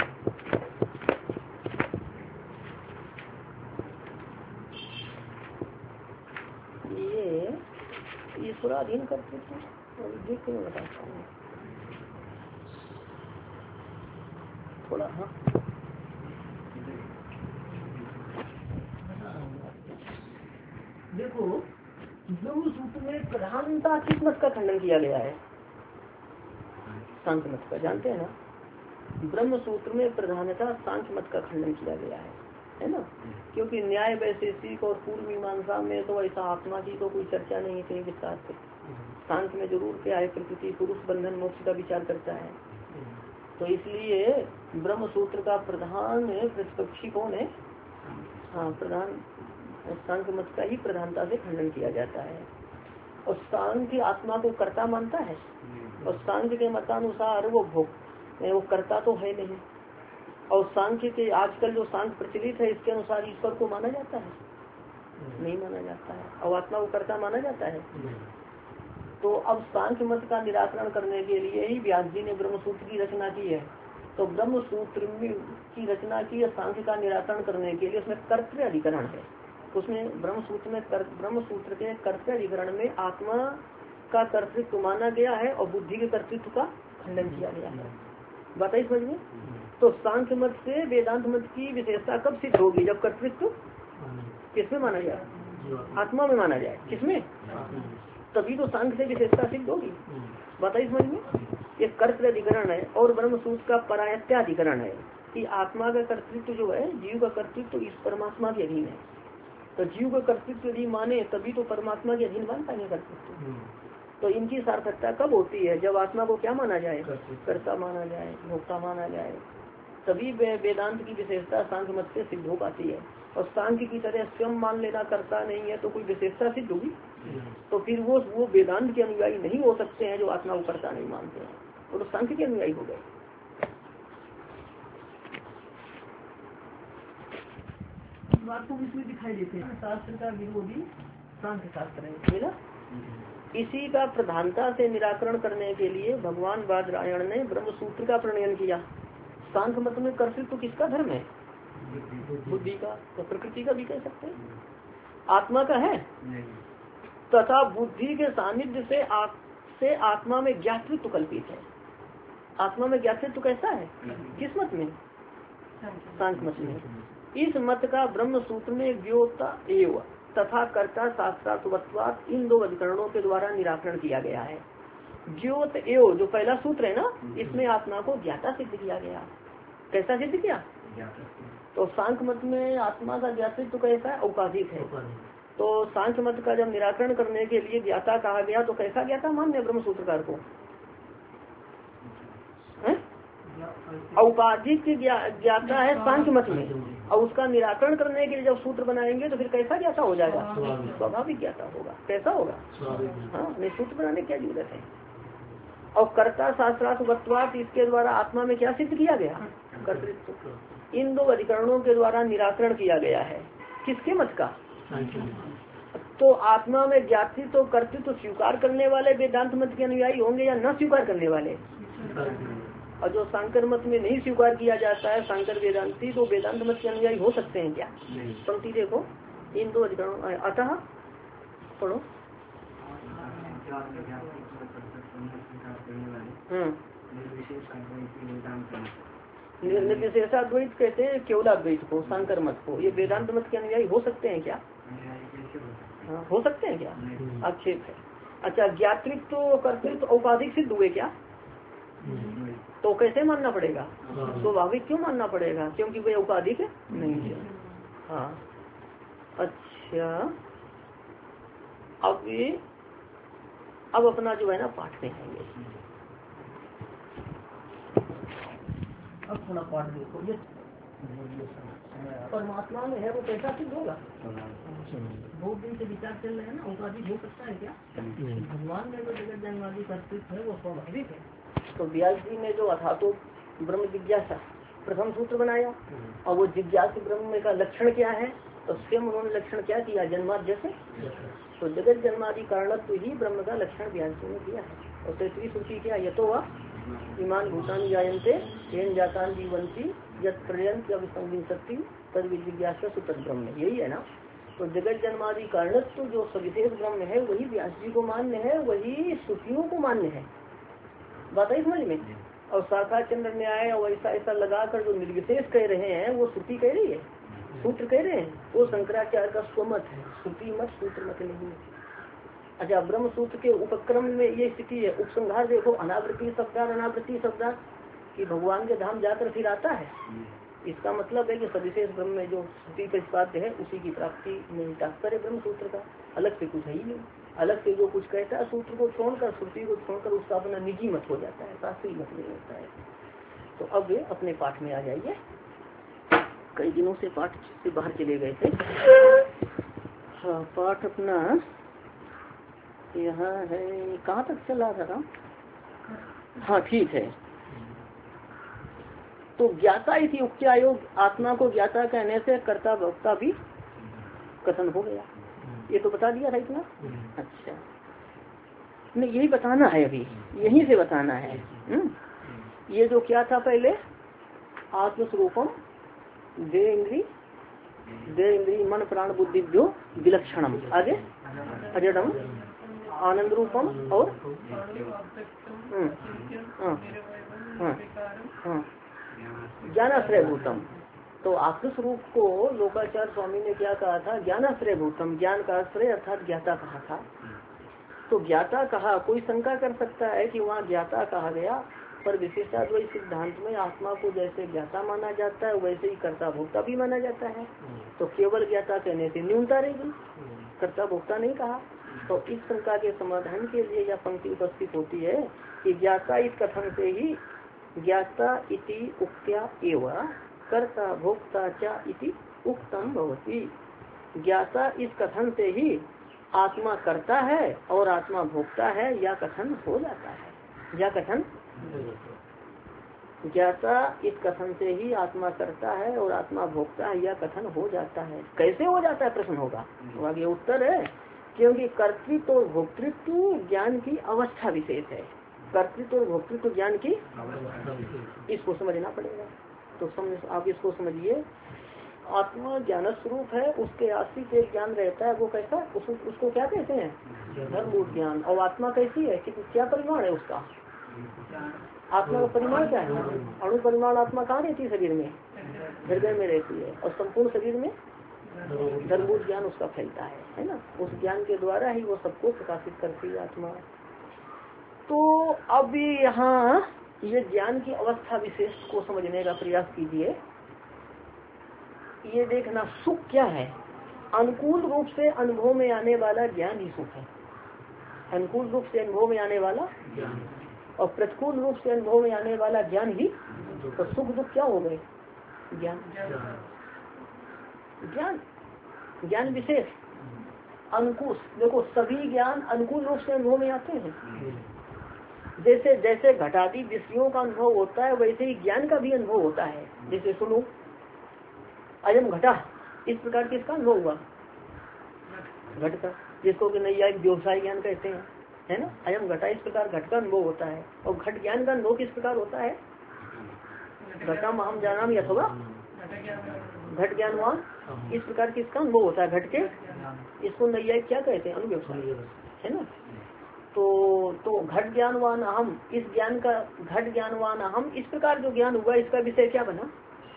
Speaker 1: ये ईश्वराधीन कर्तृत्व और देख के मैं बताता हूँ थोड़ा। हाँ, देखो ब्रह्म सूत्र में प्रधानता किस मत का खंडन किया गया है? सांख्य मत का, जानते हैं ना। ब्रह्म सूत्र में प्रधानता सांख्य मत का खंडन किया गया है ना। क्योंकि न्याय वैशेषिक और पूर्व मीमांसा में तो ऐसा आत्मा की तो कोई चर्चा नहीं थी विस्तार से। सांख्य में जरूर क्या है, प्रकृति पुरुष बंधन मोक्ष का विचार करता है। तो इसलिए ब्रह्म सूत्र का प्रधान प्रतिपक्षी कौन है? हाँ, प्रधान सांख्य मत का ही प्रधानता से खंडन किया जाता है। और सांख्य आत्मा को कर्ता मानता है और सांख्य के मतानुसार वो कर्ता तो है नहीं। और सांख्य के आजकल जो सांख्य प्रचलित है इसके अनुसार ईश्वर को माना जाता है? नहीं माना जाता है। और आत्मा को कर्ता माना जाता है? तो अब सांख्य मत का निराकरण करने के लिए ही व्यास जी ने ब्रह्म सूत्र की रचना की है। तो ब्रह्म सूत्र की रचना की सांख्य का निराकरण करने के लिए उसमें कर्तृ अधिकरण है। उसमें ब्रह्म सूत्र के कर्तृ अधिकरण में आत्मा का कर्तृत्व माना गया है और बुद्धि के कर्तृत्व का खंडन किया गया है। बताइए समझ में। तो सांख्य मत से वेदांत मत की विशेषता कब सिद्ध होगी? जब कर्तृत्व किसमें माना जाए? आत्मा में माना जाए। किसमें? तभी तो सांख्य से विशेषता सिद्ध होगी। बताइए समझ में। ये कर्तृ अधिकरण है और ब्रह्म सूत्र का परायत्याधिकरण है कि आत्मा का कर्तृत्व जो है, जीव का कर्तृत्व इस परमात्मा के अधीन है। तो जीव का कर्तृत्व यदि माने तभी तो परमात्मा के अधीन मान पाएंगे कर्तृत्व। तो इनकी सार्थकता कब होती है? जब आत्मा को क्या माना जाए? कर्ता माना जाए, भोक्ता माना जाए। तभी वेदांत की विशेषता सांख्य मत से सिद्ध हो पाती है। और सांख्य की तरह स्वयं मान लेना कर्ता नहीं है तो कोई विशेषता सिद्ध होगी? तो फिर वो वेदांत के अनुयायी नहीं हो सकते हैं जो आत्मा को कर्ता नहीं मानते हैं। तो सांख्य के अनुयायी हो गए। बात को इसमें दिखाई देते हैं। शास्त्र का विरोधी सांख्य शास्त्र है ना। इसी का प्रधानता से निराकरण करने के लिए भगवान बादरायण ने ब्रह्म सूत्र का प्रणयन किया। सांख्य मत में कर्तृत्व किसका धर्म है? बुद्धि का। तो प्रकृति का भी कह सकते हैं, आत्मा का है। तथा बुद्धि के सानिध्य से आत्मा में ज्ञातृत्व कल्पित है। आत्मा में ज्ञातृत्व कैसा है? किस मत में? सांख्य मत में। इस मत का ब्रह्म सूत्र में ज्ञोता एव तथा कर्ता शास्त्रात्वत्वात् इन 2 अधिकरणों के द्वारा निराकरण किया गया है। ज्योत एव जो पहला सूत्र है ना, इसमें आत्मा को ज्ञाता सिद्ध किया गया। कैसा सिद्ध किया? तो सांख्य मत में आत्मा का ज्ञातृत्व कैसा है? औपाधिक है। तो सांख्य मत का जब निराकरण करने के लिए ज्ञाता कहा गया तो कैसा ज्ञाता मान्य ब्रह्म सूत्रकार को? औपाधिक ज्ञाता है सांख्य मत में, और उसका निराकरण करने के लिए जब सूत्र बनाएंगे तो फिर कैसा ज्ञाता हो जाएगा? स्वाभाविक ज्ञाता होगा। कैसा होगा? हाँ, नहीं सूत्र बनाने की क्या जरूरत है। और कर्ता शास्त्रार्थ वत्वात् इसके द्वारा आत्मा में क्या सिद्ध किया गया? कर्तृत्व। इन दो अधिकरणों के द्वारा निराकरण किया गया है। किसके मत का? तो आत्मा में ज्ञातित्व कर्तृत्व स्वीकार करने वाले वेदांत मत के अनुयायी होंगे या न स्वीकार करने वाले? और जो शंकर मत में नहीं स्वीकार किया जाता है शंकर वेदांती, तो वेदांत मत के अनुयायी हो सकते हैं क्या? पंक्ति देखो, इन दो अधिकरणों अतः पढ़ो। निर्विशेषाद्वैत कहते हैं केवलाद्वैत को, शंकर मत को। ये वेदांत मत के अनुयायी हो सकते हैं क्या? हाँ, हो सकते हैं क्या? आक्षेप है। अच्छा, ज्ञातृत्व कर्तृत्व औपाधिक सिद्ध हुए क्या? तो कैसे मानना पड़ेगा? स्वाभाविक क्यों मानना पड़ेगा? क्योंकि वे औपाधिक नहीं है। हाँ, अच्छा, अब अपना जो है ना पाठ में आएंगे। अब थोड़ा पाठ देखो। ये परमात्मा में है वो कैसा सिद्ध होगा? बहुत दिन से विचार चल रहे हैं ना, औपाधिक हो सकता है क्या? भगवान में जो जगत जन्मादि कर्तृत्व है वो स्वाभाविक है। तो व्यास जी ने जो अथातो ब्रह्म जिज्ञासा प्रथम सूत्र बनाया, और वो जिज्ञासु ब्रह्म का लक्षण क्या है? तो स्वयं उन्होंने लक्षण क्या किया? जन्माद्य से। तो जगत जन्मादि कारणत्व ही ब्रह्म का लक्षण व्यास जी ने दिया है। और तृतीय सूची क्या? यतो वा ईमान भूतान जायन्ते येन जातान जीवंती यत् पर्यंत अभिसंविंसति तद विजिज्ञासा सुतद ब्रह्म, यही है ना। तो जगत जन्मादि कारणत्व जो सविशेष ब्रह्म है वही व्यास जी को मान्य है, वही श्रुतियों को मान्य है। बात है समझ में। और शाखा चंद्र न्याय और ऐसा ऐसा लगाकर जो निर्विशेष कह रहे हैं वो श्रुति कह रही है, सूत्र कह रहे हैं, वो शंकराचार्य का स्वमत है, श्रुति मत सूत्र मत नहीं है। अच्छा, ब्रह्म सूत्र के उपक्रम में ये स्थिति है। उपसंहार देखो, अनावृत्ति शब्दार अनावृत्ति शब्दार कि भगवान के धाम जाकर फिर आता है। इसका मतलब है कि सविशेष ब्रह्म में जो श्रुति प्रतिपाद्य है उसी की प्राप्ति में तात्पर्य ब्रह्म सूत्र का, अलग से कुछ है ही नहीं। अलग से जो कुछ कहता है सूत्र को छोड़कर, श्रुति को छोड़कर, उसका अपना निजी मत हो जाता है, शास्त्रीय मत नहीं होता है। तो अब अपने पाठ में आ जाइए। कई दिनों से पाठ से बाहर चले गए थे। हाँ, पाठ अपना यहाँ है, कहाँ तक चला था? हाँ ठीक है। तो ज्ञाता इति उक्त्यायोग, आत्मा को ज्ञाता कहने से कर्ता भोक्ता भी कथन हो गया। ये तो बता दिया था इतना। अच्छा, नहीं यही बताना है, अभी यहीं से बताना है। ये जो क्या था पहले, आत्मस्वरूपम देह इंद्री मन प्राण बुद्धिभ्यो विलक्षणम, आगे अजडम आनंद रूपम और ज्ञानाश्रय भूतम। तो आत्मस्वरूप को लोकाचार्य स्वामी ने क्या कहा था? ज्ञानाश्रय भूतम, ज्ञान का आश्रय अर्थात ज्ञाता कहा था। तो ज्ञाता कहा, कोई शंका कर सकता है कि वहाँ ज्ञाता कहा गया, पर विशिष्टाद्वैत सिद्धांत में आत्मा को जैसे ज्ञाता माना जाता है वैसे ही कर्ता भोक्ता भी माना जाता है। तो केवल ज्ञाता कहने से न्यूनता रहेगी, कर्ता भोक्ता नहीं कहा। तो इस शंका के समाधान के लिए यह पंक्ति उपस्थित होती है कि ज्ञाता इस कथन से ही ज्ञाता इति उक्त्या एवं कर्ता भोक्ता च इति उक्तम भवति। ज्ञाता इस कथन से ही आत्मा करता है और आत्मा भोक्ता है, या कथन हो जाता है। या कथन ज्ञाता इस कथन से ही आत्मा करता है और आत्मा भोक्ता है, या कथन हो जाता है। कैसे हो जाता है प्रश्न होगा, तो आगे उत्तर है क्योंकि कर्तृत्व और भोक्तृत्व ज्ञान की अवस्था विशेष है। कर्तृत्व और भोक्तृत्व ज्ञान की, इसको समझना पड़ेगा। तो आप इसको समझिए, आत्मा ज्ञान स्वरूप है, उसके आश्रित एक ज्ञान रहता है, वो कैसा, उसको क्या कहते हैं? धर्मभूत ज्ञान। और आत्मा कैसी है, कि क्या परिमाण है उसका? आत्मा का परिमाण क्या है? अणु परिमाण आत्मा कहाँ रहती है? शरीर में, हृदय में रहती है, और संपूर्ण शरीर में धर्मभूत ज्ञान उसका फैलता है ना। उस ज्ञान के द्वारा ही वो सबको प्रकाशित करती है आत्मा। तो अब यहाँ ये ज्ञान की अवस्था विशेष को समझने का प्रयास कीजिए। ये देखना, सुख क्या है? अनुकूल रूप से अनुभव में आने वाला ज्ञान ही सुख है। अनुकूल रूप से अनुभव में आने वाला और प्रतिकूल रूप से अनुभव में आने वाला ज्ञान ही। तो सुख दुख क्या हो गए? ज्ञान। ज्ञान ज्ञान विशेष अंकुश। देखो सभी ज्ञान अनुकूल रूप से अनुभव में आते हैं। जैसे जैसे घटादी विषयों का अनुभव होता है वैसे ही ज्ञान का भी अनुभव होता है। जैसे सुनो अयम घटा, इस प्रकार किसका अनुभव हुआ? घट का, जिसको कि नैयायिक व्यवसाय ज्ञान कहते हैं, है ना। अयम घटा, इस प्रकार घट का अनुभव होता है। और घट ज्ञान का अनुभव किस प्रकार होता है? घटम अहम जानामि अथवा घट ज्ञानवान, इस प्रकार किसका अनुभव होता है? घट के। इसको नैयायिक क्या कहते हैं? अनुव्यवसाय, है ना। तो घट ज्ञानवान अहम, इस ज्ञान का घट ज्ञानवान अहम, इस प्रकार जो ज्ञान हुआ इसका विषय क्या बना?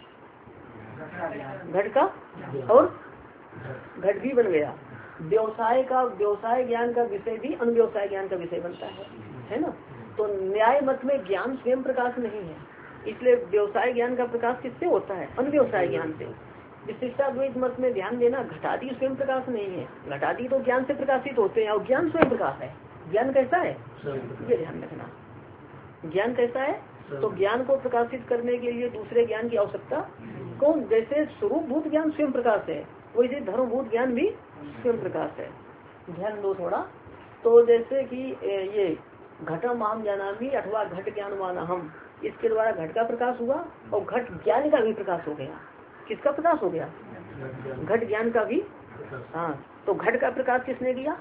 Speaker 1: घट का, और घट भी बन गया। व्यवसाय का, व्यवसाय ज्ञान का विषय भी अनुव्यवसाय ज्ञान का विषय बनता है ना। तो न्याय मत में ज्ञान स्वयं प्रकाश नहीं है, इसलिए व्यवसाय ज्ञान का प्रकाश किससे होता है? अनुव्यवसाय ज्ञान से। विशिष्टाद्वैत मत में ध्यान देना, घटादी स्वयं प्रकाश नहीं है। घटादी तो ज्ञान से प्रकाशित होते हैं और ज्ञान स्वयं प्रकाश है। ज्ञान कैसा है ये ध्यान रखना। ज्ञान कैसा है? तो ज्ञान को प्रकाशित करने के लिए दूसरे ज्ञान की आवश्यकता कौन? जैसे स्वरूप भूत ज्ञान स्वयं प्रकाश है वैसे धर्मभूत ज्ञान भी स्वयं प्रकाश है। ध्यान दो थोड़ा। तो जैसे कि ये घटम अहम जानामि अथवा घट ज्ञानवान अहम, इसके द्वारा घट का प्रकाश हुआ और घट ज्ञान का भी प्रकाश हो गया। किसका प्रकाश हो गया? घट ज्ञान का भी। हाँ, तो घट का प्रकाश किसने दिया?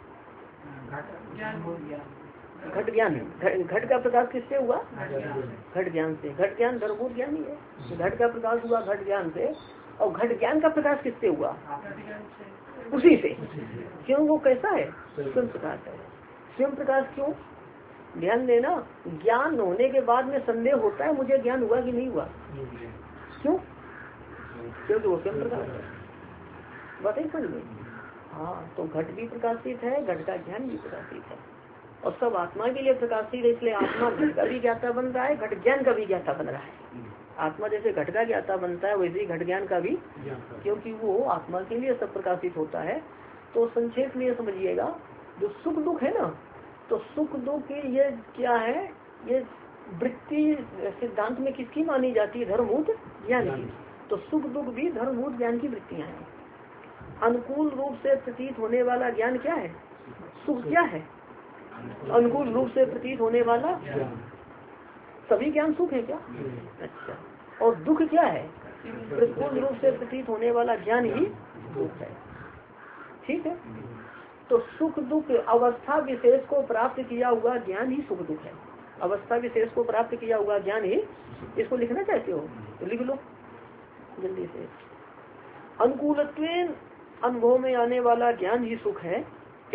Speaker 1: घट ज्ञान। घट का प्रकाश किससे हुआ? घट ज्ञान से। घट ज्ञान धर्मभूत ज्ञान ही है। घट का प्रकाश हुआ घट ज्ञान से, और घट ज्ञान का प्रकाश किससे हुआ? उसी से। क्यों? वो कैसा है? स्वयं प्रकाश है। स्वयं प्रकाश क्यों? ध्यान देना, ज्ञान होने के बाद में संदेह होता है मुझे ज्ञान हुआ कि नहीं हुआ। क्यों? क्योंकि वो स्वयं प्रकाश है। बताइए समझ में। हाँ, तो घट भी प्रकाशित है, घट का ज्ञान भी प्रकाशित है, और सब आत्मा के लिए प्रकाशित है। इसलिए आत्मा घट का भी ज्ञाता बन रहा है, घट ज्ञान का भी ज्ञाता बन रहा है। आत्मा जैसे घट का ज्ञाता बनता है वैसे ही घट ज्ञान का भी, क्योंकि वो आत्मा के लिए सब प्रकाशित होता है। तो संक्षेप में समझिएगा, जो सुख दुख है ना, तो सुख दुख ये क्या है? ये वृत्ति सिद्धांत में किसकी मानी जाती है? धर्मभूत ज्ञान की। तो सुख दुख भी धर्मभूत ज्ञान की वृत्तियां हैं। अनुकूल रूप से प्रतीत होने वाला ज्ञान क्या है? सुख क्या है? अनुकूल रूप से प्रतीत होने वाला सभी ज्ञान सुख है क्या? अच्छा, और दुख क्या है? प्रतिकूल रूप से प्रतीत होने वाला ज्ञान ही दुख है। ठीक है। तो सुख दुख अवस्था विशेष को प्राप्त किया हुआ ज्ञान ही सुख दुख है। अवस्था विशेष को प्राप्त किया हुआ ज्ञान ही। इसको लिखना चाहते हो तो लिख लो जल्दी से। अनुकूलत्वेन अनुभव में आने वाला ज्ञान ही सुख है।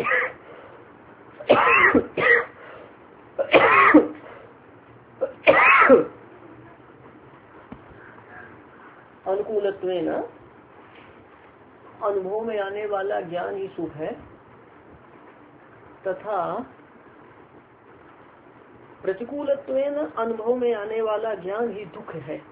Speaker 1: अनुकूलत्वेन अनुभव में आने वाला ज्ञान ही सुख है, तथा प्रतिकूलत्वेन अनुभव में आने वाला ज्ञान ही दुख है।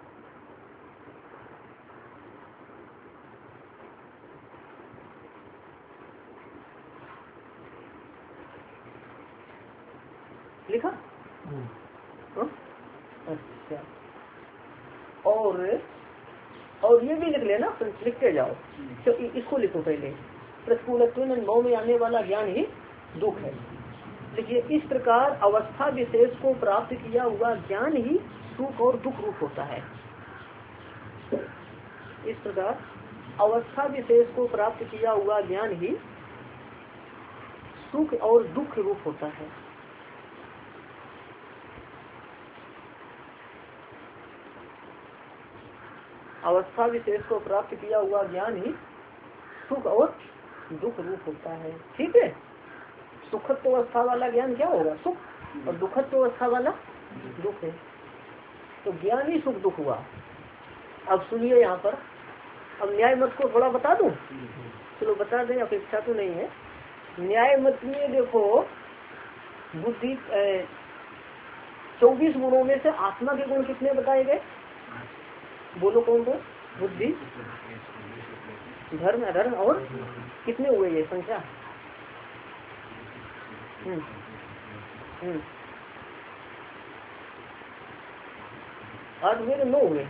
Speaker 1: लिखा? अच्छा, और ये भी लिख लेना, लिखते जाओ। तो इसको लिखो पहले। प्रतिकूलत्वेन अनुभव में आने वाला ज्ञान ही दुख है। देखिए, इस प्रकार अवस्था विशेष को प्राप्त किया हुआ ज्ञान ही सुख और दुख रूप होता है। इस प्रकार अवस्था विशेष को प्राप्त किया हुआ ज्ञान ही सुख और दुख रूप होता है। अवस्था विशेष को प्राप्त किया हुआ ज्ञान ही सुख और दुख रूप होता है। ठीक है। सुखत्व अवस्था वाला ज्ञान क्या होगा? सुख, और दुखत्व अवस्था वाला दुख है। तो ज्ञान ही सुख दुख हुआ। अब सुनिए यहाँ पर, अब न्याय मत को थोड़ा बता दूं। चलो बता दें, अपेक्षा तो नहीं है। न्याय मत में देखो, बुद्धि 24 गुणों में से आत्मा के गुण कितने बताए गए? बोलो कौन कौन? बुद्धि, धर्म अधर्म और कितने हुए ये संख्या? आठ हुए 9 हुए।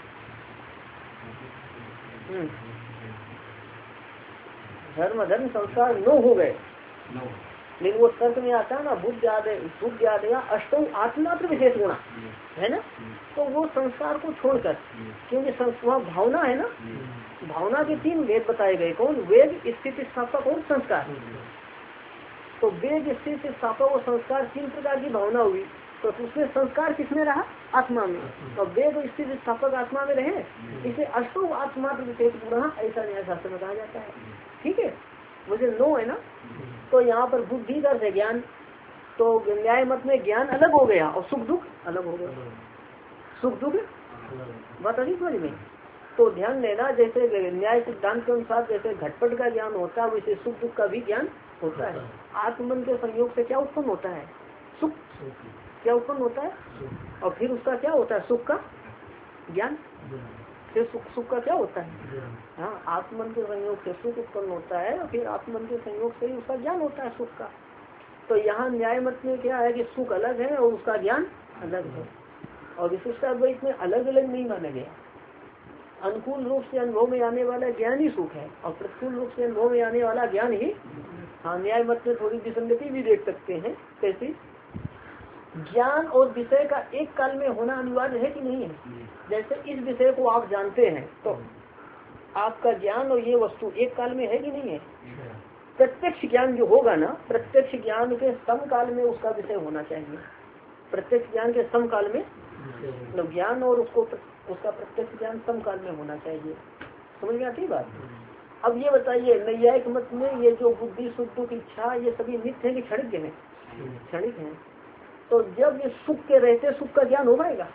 Speaker 1: धर्म अधर्म संस्कार 9 हो गए। लेकिन वो तर्क में आता है ना बुद्धिया अष्टम आत्मात्र विशेष गुणा है ना, तो वो संस्कार को छोड़कर, क्योंकि वह भावना है ना, भावना के 3 वेद बताए गए। कौन? वेद, स्थिति, स्थापक और संस्कार। तो वेद, स्थिति, स्थापक और संस्कार 3 प्रकार की भावना हुई, तो उसमें संस्कार किसमें रहा? आत्मा में। और वेद स्थिति स्थापक आत्मा में रहे, इसे अष्टो आत्मात्र विशेष गुणा ऐसा न्याय शास्त्र में कहा जाता है। ठीक है, मुझे 9 है ना, तो यहाँ पर बुद्धि का है ज्ञान, तो न्याय मत में ज्ञान अलग हो गया और सुख दुख अलग हो गया। सुख दुख बात अभी समझ में। तो ध्यान देना, जैसे न्याय सिद्धांत के अनुसार जैसे घटपट का ज्ञान होता है, वैसे सुख दुख का भी ज्ञान होता है। आत्मन के संयोग से क्या उत्पन्न होता है? सुख। क्या उत्पन्न होता है? और फिर उसका क्या होता है? सुख का ज्ञान। फिर सुख का क्या होता है? हाँ, आत्मन के संयोग से सुख उत्पन्न होता है, और फिर आत्मन के संयोग से ही उसका ज्ञान होता है सुख का। तो यहाँ न्याय मत में क्या है कि सुख अलग है और उसका ज्ञान अलग है। और विशिष्टाद्वैत में अलग अलग नहीं माना गया। अनुकूल रूप से अनुभव में आने वाला ज्ञान ही सुख है, और प्रतिकूल रूप से अनुभव में आने वाला ज्ञान ही। हाँ, न्याय मत में थोड़ी विसंगति भी देख सकते हैं। कैसी? ज्ञान और विषय का एक काल में होना अनिवार्य है कि नहीं है? जैसे इस विषय को आप जानते हैं, तो आपका ज्ञान और ये वस्तु एक काल में है कि नहीं है? प्रत्यक्ष ज्ञान जो होगा ना, प्रत्यक्ष ज्ञान के समकाल में उसका विषय होना चाहिए। प्रत्यक्ष ज्ञान के समकाल में, मतलब ज्ञान और उसका प्रत्यक्ष ज्ञान समकाल में होना चाहिए। समझ में आती बात? अब ये बताइए, नैयायिक मत में ये जो बुद्धि, सुख, इच्छा, ये सभी नित्य है कि क्षणिक है? क्षणिक है। तो जब ये सुख के रहते सुख का ज्ञान हो पाएगा,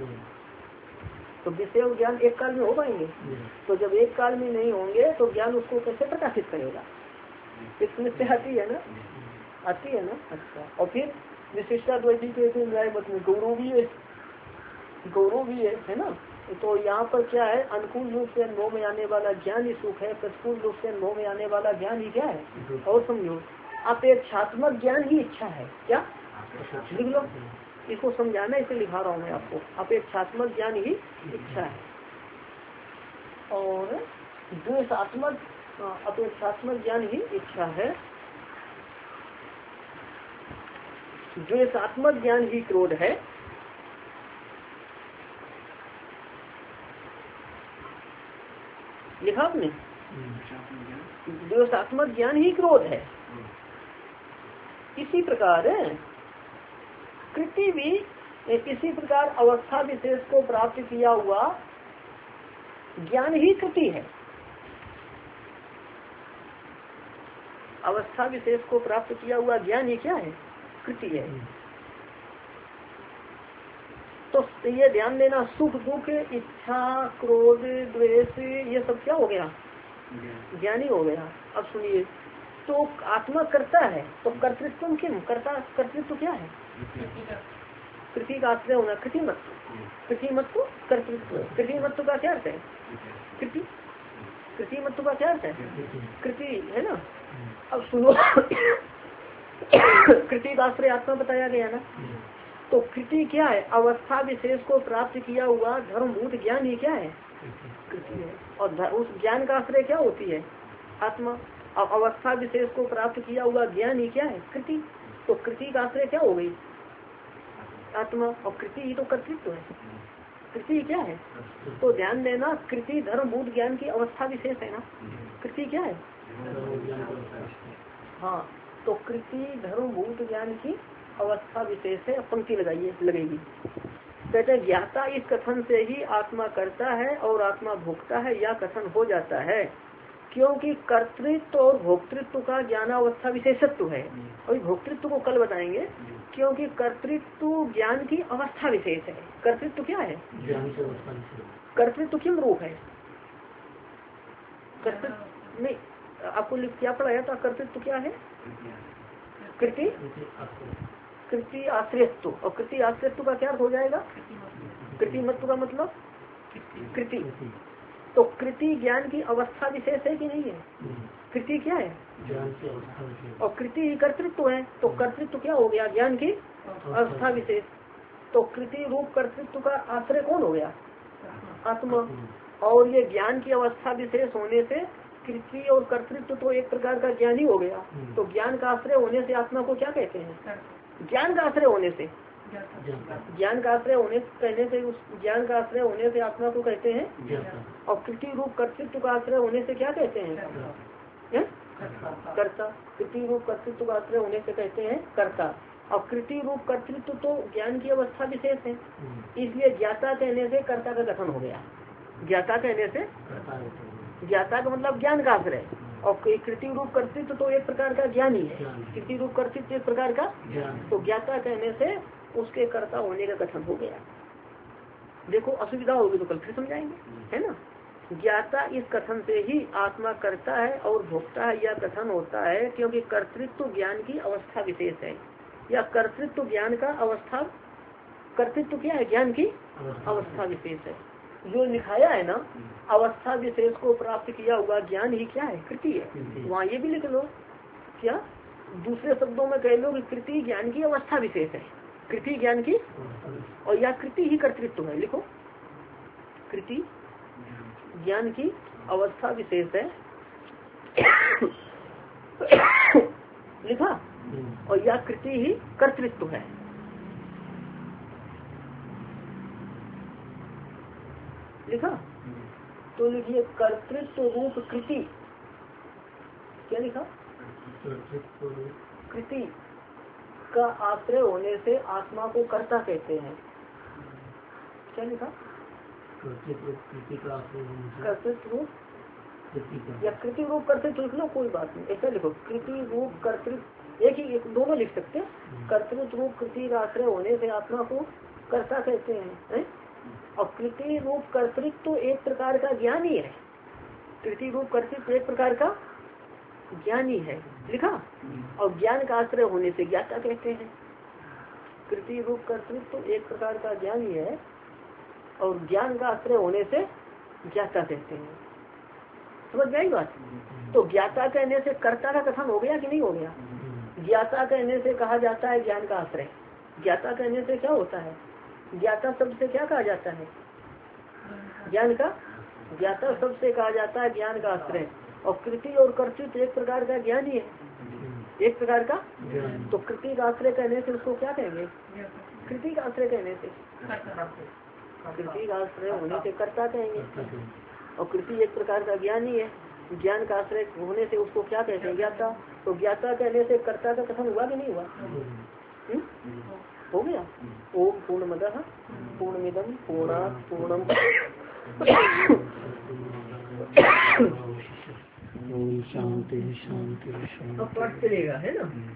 Speaker 1: तो विषय और ज्ञान एक काल में हो पाएंगे? तो जब एक काल में नहीं होंगे तो ज्ञान उसको कैसे प्रकाशित करेगा? इसमें से आती है ना, आती है ना। अच्छा, और फिर विशिष्टाद्वैती के न्याय मत में गौरव भी है ना। तो यहाँ पर क्या है? अनुकूल रूप से अनुभव में आने वाला ज्ञान ही सुख है, प्रतिकूल रूप से अनुभव में आने वाला ज्ञान ही क्या है? और समझो, अपेक्षात्मक ज्ञान ही इच्छा है। क्या लिख लो, इसको समझाना, इसे लिखा रहा हूँ मैं आपको। अपेक्षात्मक ज्ञान ही इच्छा है, और द्वेषात्मक अपेक्षात्मक ज्ञान ही इच्छा है, द्वेषात्मक ज्ञान ही क्रोध है, लिखा आपने? द्वेषात्मक ज्ञान ही क्रोध है। इसी प्रकार कृति भी किसी प्रकार अवस्था विशेष को प्राप्त किया हुआ ज्ञान ही कृति है। अवस्था विशेष को प्राप्त किया हुआ ज्ञान ही क्या है? कृति है। तो ये ध्यान देना, सुख दुख, इच्छा, क्रोध, द्वेष, ये सब क्या हो गया? ज्ञान ही हो गया। अब सुनिए, तो आत्मा करता है, तो कर्तृत्व किम करता? कर्तृत्व क्या है? कृति का आश्रय होना, कृति मत्व। कृति मत्व कर्तृत्व। कृति मत्व का क्या अर्थ है? कृति। कृति मत्व का क्या अर्थ है? कृति है ना। अब सुनो, कृति का आश्रय आत्मा बताया गया ना, तो कृति क्या है? अवस्था विशेष को प्राप्त किया हुआ धर्मभूत ज्ञान ही क्या है? कृति है। और उस ज्ञान का आश्रय क्या होती है? आत्मा। अब अवस्था विशेष को प्राप्त किया हुआ ज्ञान ही क्या है? कृति। तो कृति का आश्रय क्या हो गई? आत्मा। और कृति ही तो कर्तृत्व है। कृति क्या है? तो ध्यान देना, कृति धर्मभूत ज्ञान की अवस्था विशेष है ना। कृति क्या है? हाँ, तो कृति धर्मभूत ज्ञान की अवस्था विशेष है। पंक्ति लगेगी। कहते हैं, ज्ञाता इस कथन से ही आत्मा करता है और आत्मा भोगता है, या कथन हो जाता है, क्योंकि कर्तृत्व और भोक्तृत्व का ज्ञानावस्था विशेषत्व है। और भोक्तृत्व को कल बताएंगे, क्योंकि कर्तृत्व ज्ञान की अवस्था विशेष है। कर्तृत्व क्या है? कर्तृत्व किम रूप है? कर्तृत्व नहीं, आपको क्या पढ़ाया था? कर्तृत्व क्या है? कृति, कृति आश्रयत्व। और कृति आश्रयत्व का क्या हो जाएगा? कृति मत्व का मतलब कृति। तो कृति ज्ञान की अवस्था विशेष है कि नहीं है? कृति क्या है?
Speaker 3: ज्ञान की अवस्था विशेष।
Speaker 1: और कृति ही कर्तृत्व है, तो कर्तृत्व क्या हो गया? ज्ञान की अवस्था विशेष। तो कृति रूप कर्तृत्व का आश्रय कौन हो गया? आत्मा। और ये ज्ञान की अवस्था विशेष होने से कृति और कर्तृत्व तो एक प्रकार का ज्ञान ही हो गया। तो ज्ञान का आश्रय होने से आत्मा को क्या कहते हैं? ज्ञान का आश्रय होने से, ज्ञान का आश्रय होने कहने से, उस ज्ञान का आश्रय होने से आत्मा को कहते हैं। और कृति रूप कर्तृत्व का आश्रय होने से क्या कहते हैं? कर्ता। कृति रूप कर्तृत्व का आश्रय होने से कहते हैं कर्ता। और कृति रूप कर्तृत्व तो ज्ञान की अवस्था विशेष है, इसलिए ज्ञाता कहने से कर्ता का कथन हो गया। ज्ञाता कहने से, ज्ञाता का मतलब ज्ञान का आश्रय, और कृति रूप कर्तृत्व तो एक प्रकार का ज्ञान ही है। कृति रूप कर्तृत्व एक प्रकार का, तो ज्ञाता कहने से उसके कर्ता होने का कथन हो गया। देखो असुविधा होगी तो कल फिर समझाएंगे, है ना। ज्ञाता इस कथन से ही आत्मा करता है और भोक्ता है, यह कथन होता है, क्योंकि कर्तृत्व ज्ञान की अवस्था विशेष है, या कर्तृत्व ज्ञान का अवस्था, कर्तृत्व क्या है? ज्ञान की अवस्था विशेष है। जो लिखाया है ना, अवस्था विशेष को प्राप्त किया हुआ ज्ञान ही क्या है? कृति है। वहाँ ये भी लिख लो, क्या दूसरे शब्दों में कह लो कि कृति ज्ञान की अवस्था विशेष है, कृति ज्ञान की, और या कृति ही कर्तृत्व है। लिखो, कृति ज्ञान की अवस्था विशेष है लिखा, और या कृति ही कर्तृत्व है। लिखा, तो लिखिए कर्तृत्व रूप कृति। क्या लिखा? कृति का आश्रय होने से आत्मा को कर्ता कहते हैं। क्या लिखा? कर्तृत्व रूप या कृति रूप कर्तृत्व लिख लो, कोई बात नहीं, ऐसा लिखो, कृति रूप कर्तृत्व, एक ही, एक दोनों लिख सकते हैं। कर्तृत्व रूप कृति का आश्रय होने से आत्मा को कर्ता कहते हैं। और कृति रूप कर्तृत्व तो एक प्रकार का ज्ञान ही है। कृति रूप कर्तृत्व एक प्रकार का ज्ञान ही है। लिखा, और ज्ञान का आश्रय होने से ज्ञाता कहते हैं। कृति रूप कर्तृत्व तो एक प्रकार का ज्ञान ही है, और ज्ञान का आश्रय होने से ज्ञाता कहते हैं। समझ गई बात? तो ज्ञाता कहने से कर्ता का कथन हो गया कि नहीं हो गया? ज्ञाता कहने से कहा जाता है ज्ञान का आश्रय। ज्ञाता कहने से क्या होता है? ज्ञाता शब्द से क्या कहा जाता है? ज्ञान का, ज्ञाता शब्द से कहा जाता है ज्ञान का आश्रय। और कृति और कर्तृत्व एक प्रकार का ज्ञान ही है, एक प्रकार का। तो कृति का आश्रय कहने से उसको क्या कहेंगे? कृति का आश्रय कहने से, कृति का आश्रय होने से कर्ता कहेंगे। और कृति एक प्रकार का ज्ञान ही है, ज्ञान का आश्रय होने से उसको क्या कहते हैं? ज्ञाता। तो ज्ञाता कहने से कर्ता का कथन हुआ कि नहीं हुआ? हो गया। ओम पूर्णमदः पूर्णमिदं पूर्णात् पूर्णम शांति शांति शांति। अब पाठ चलेगा, है ना।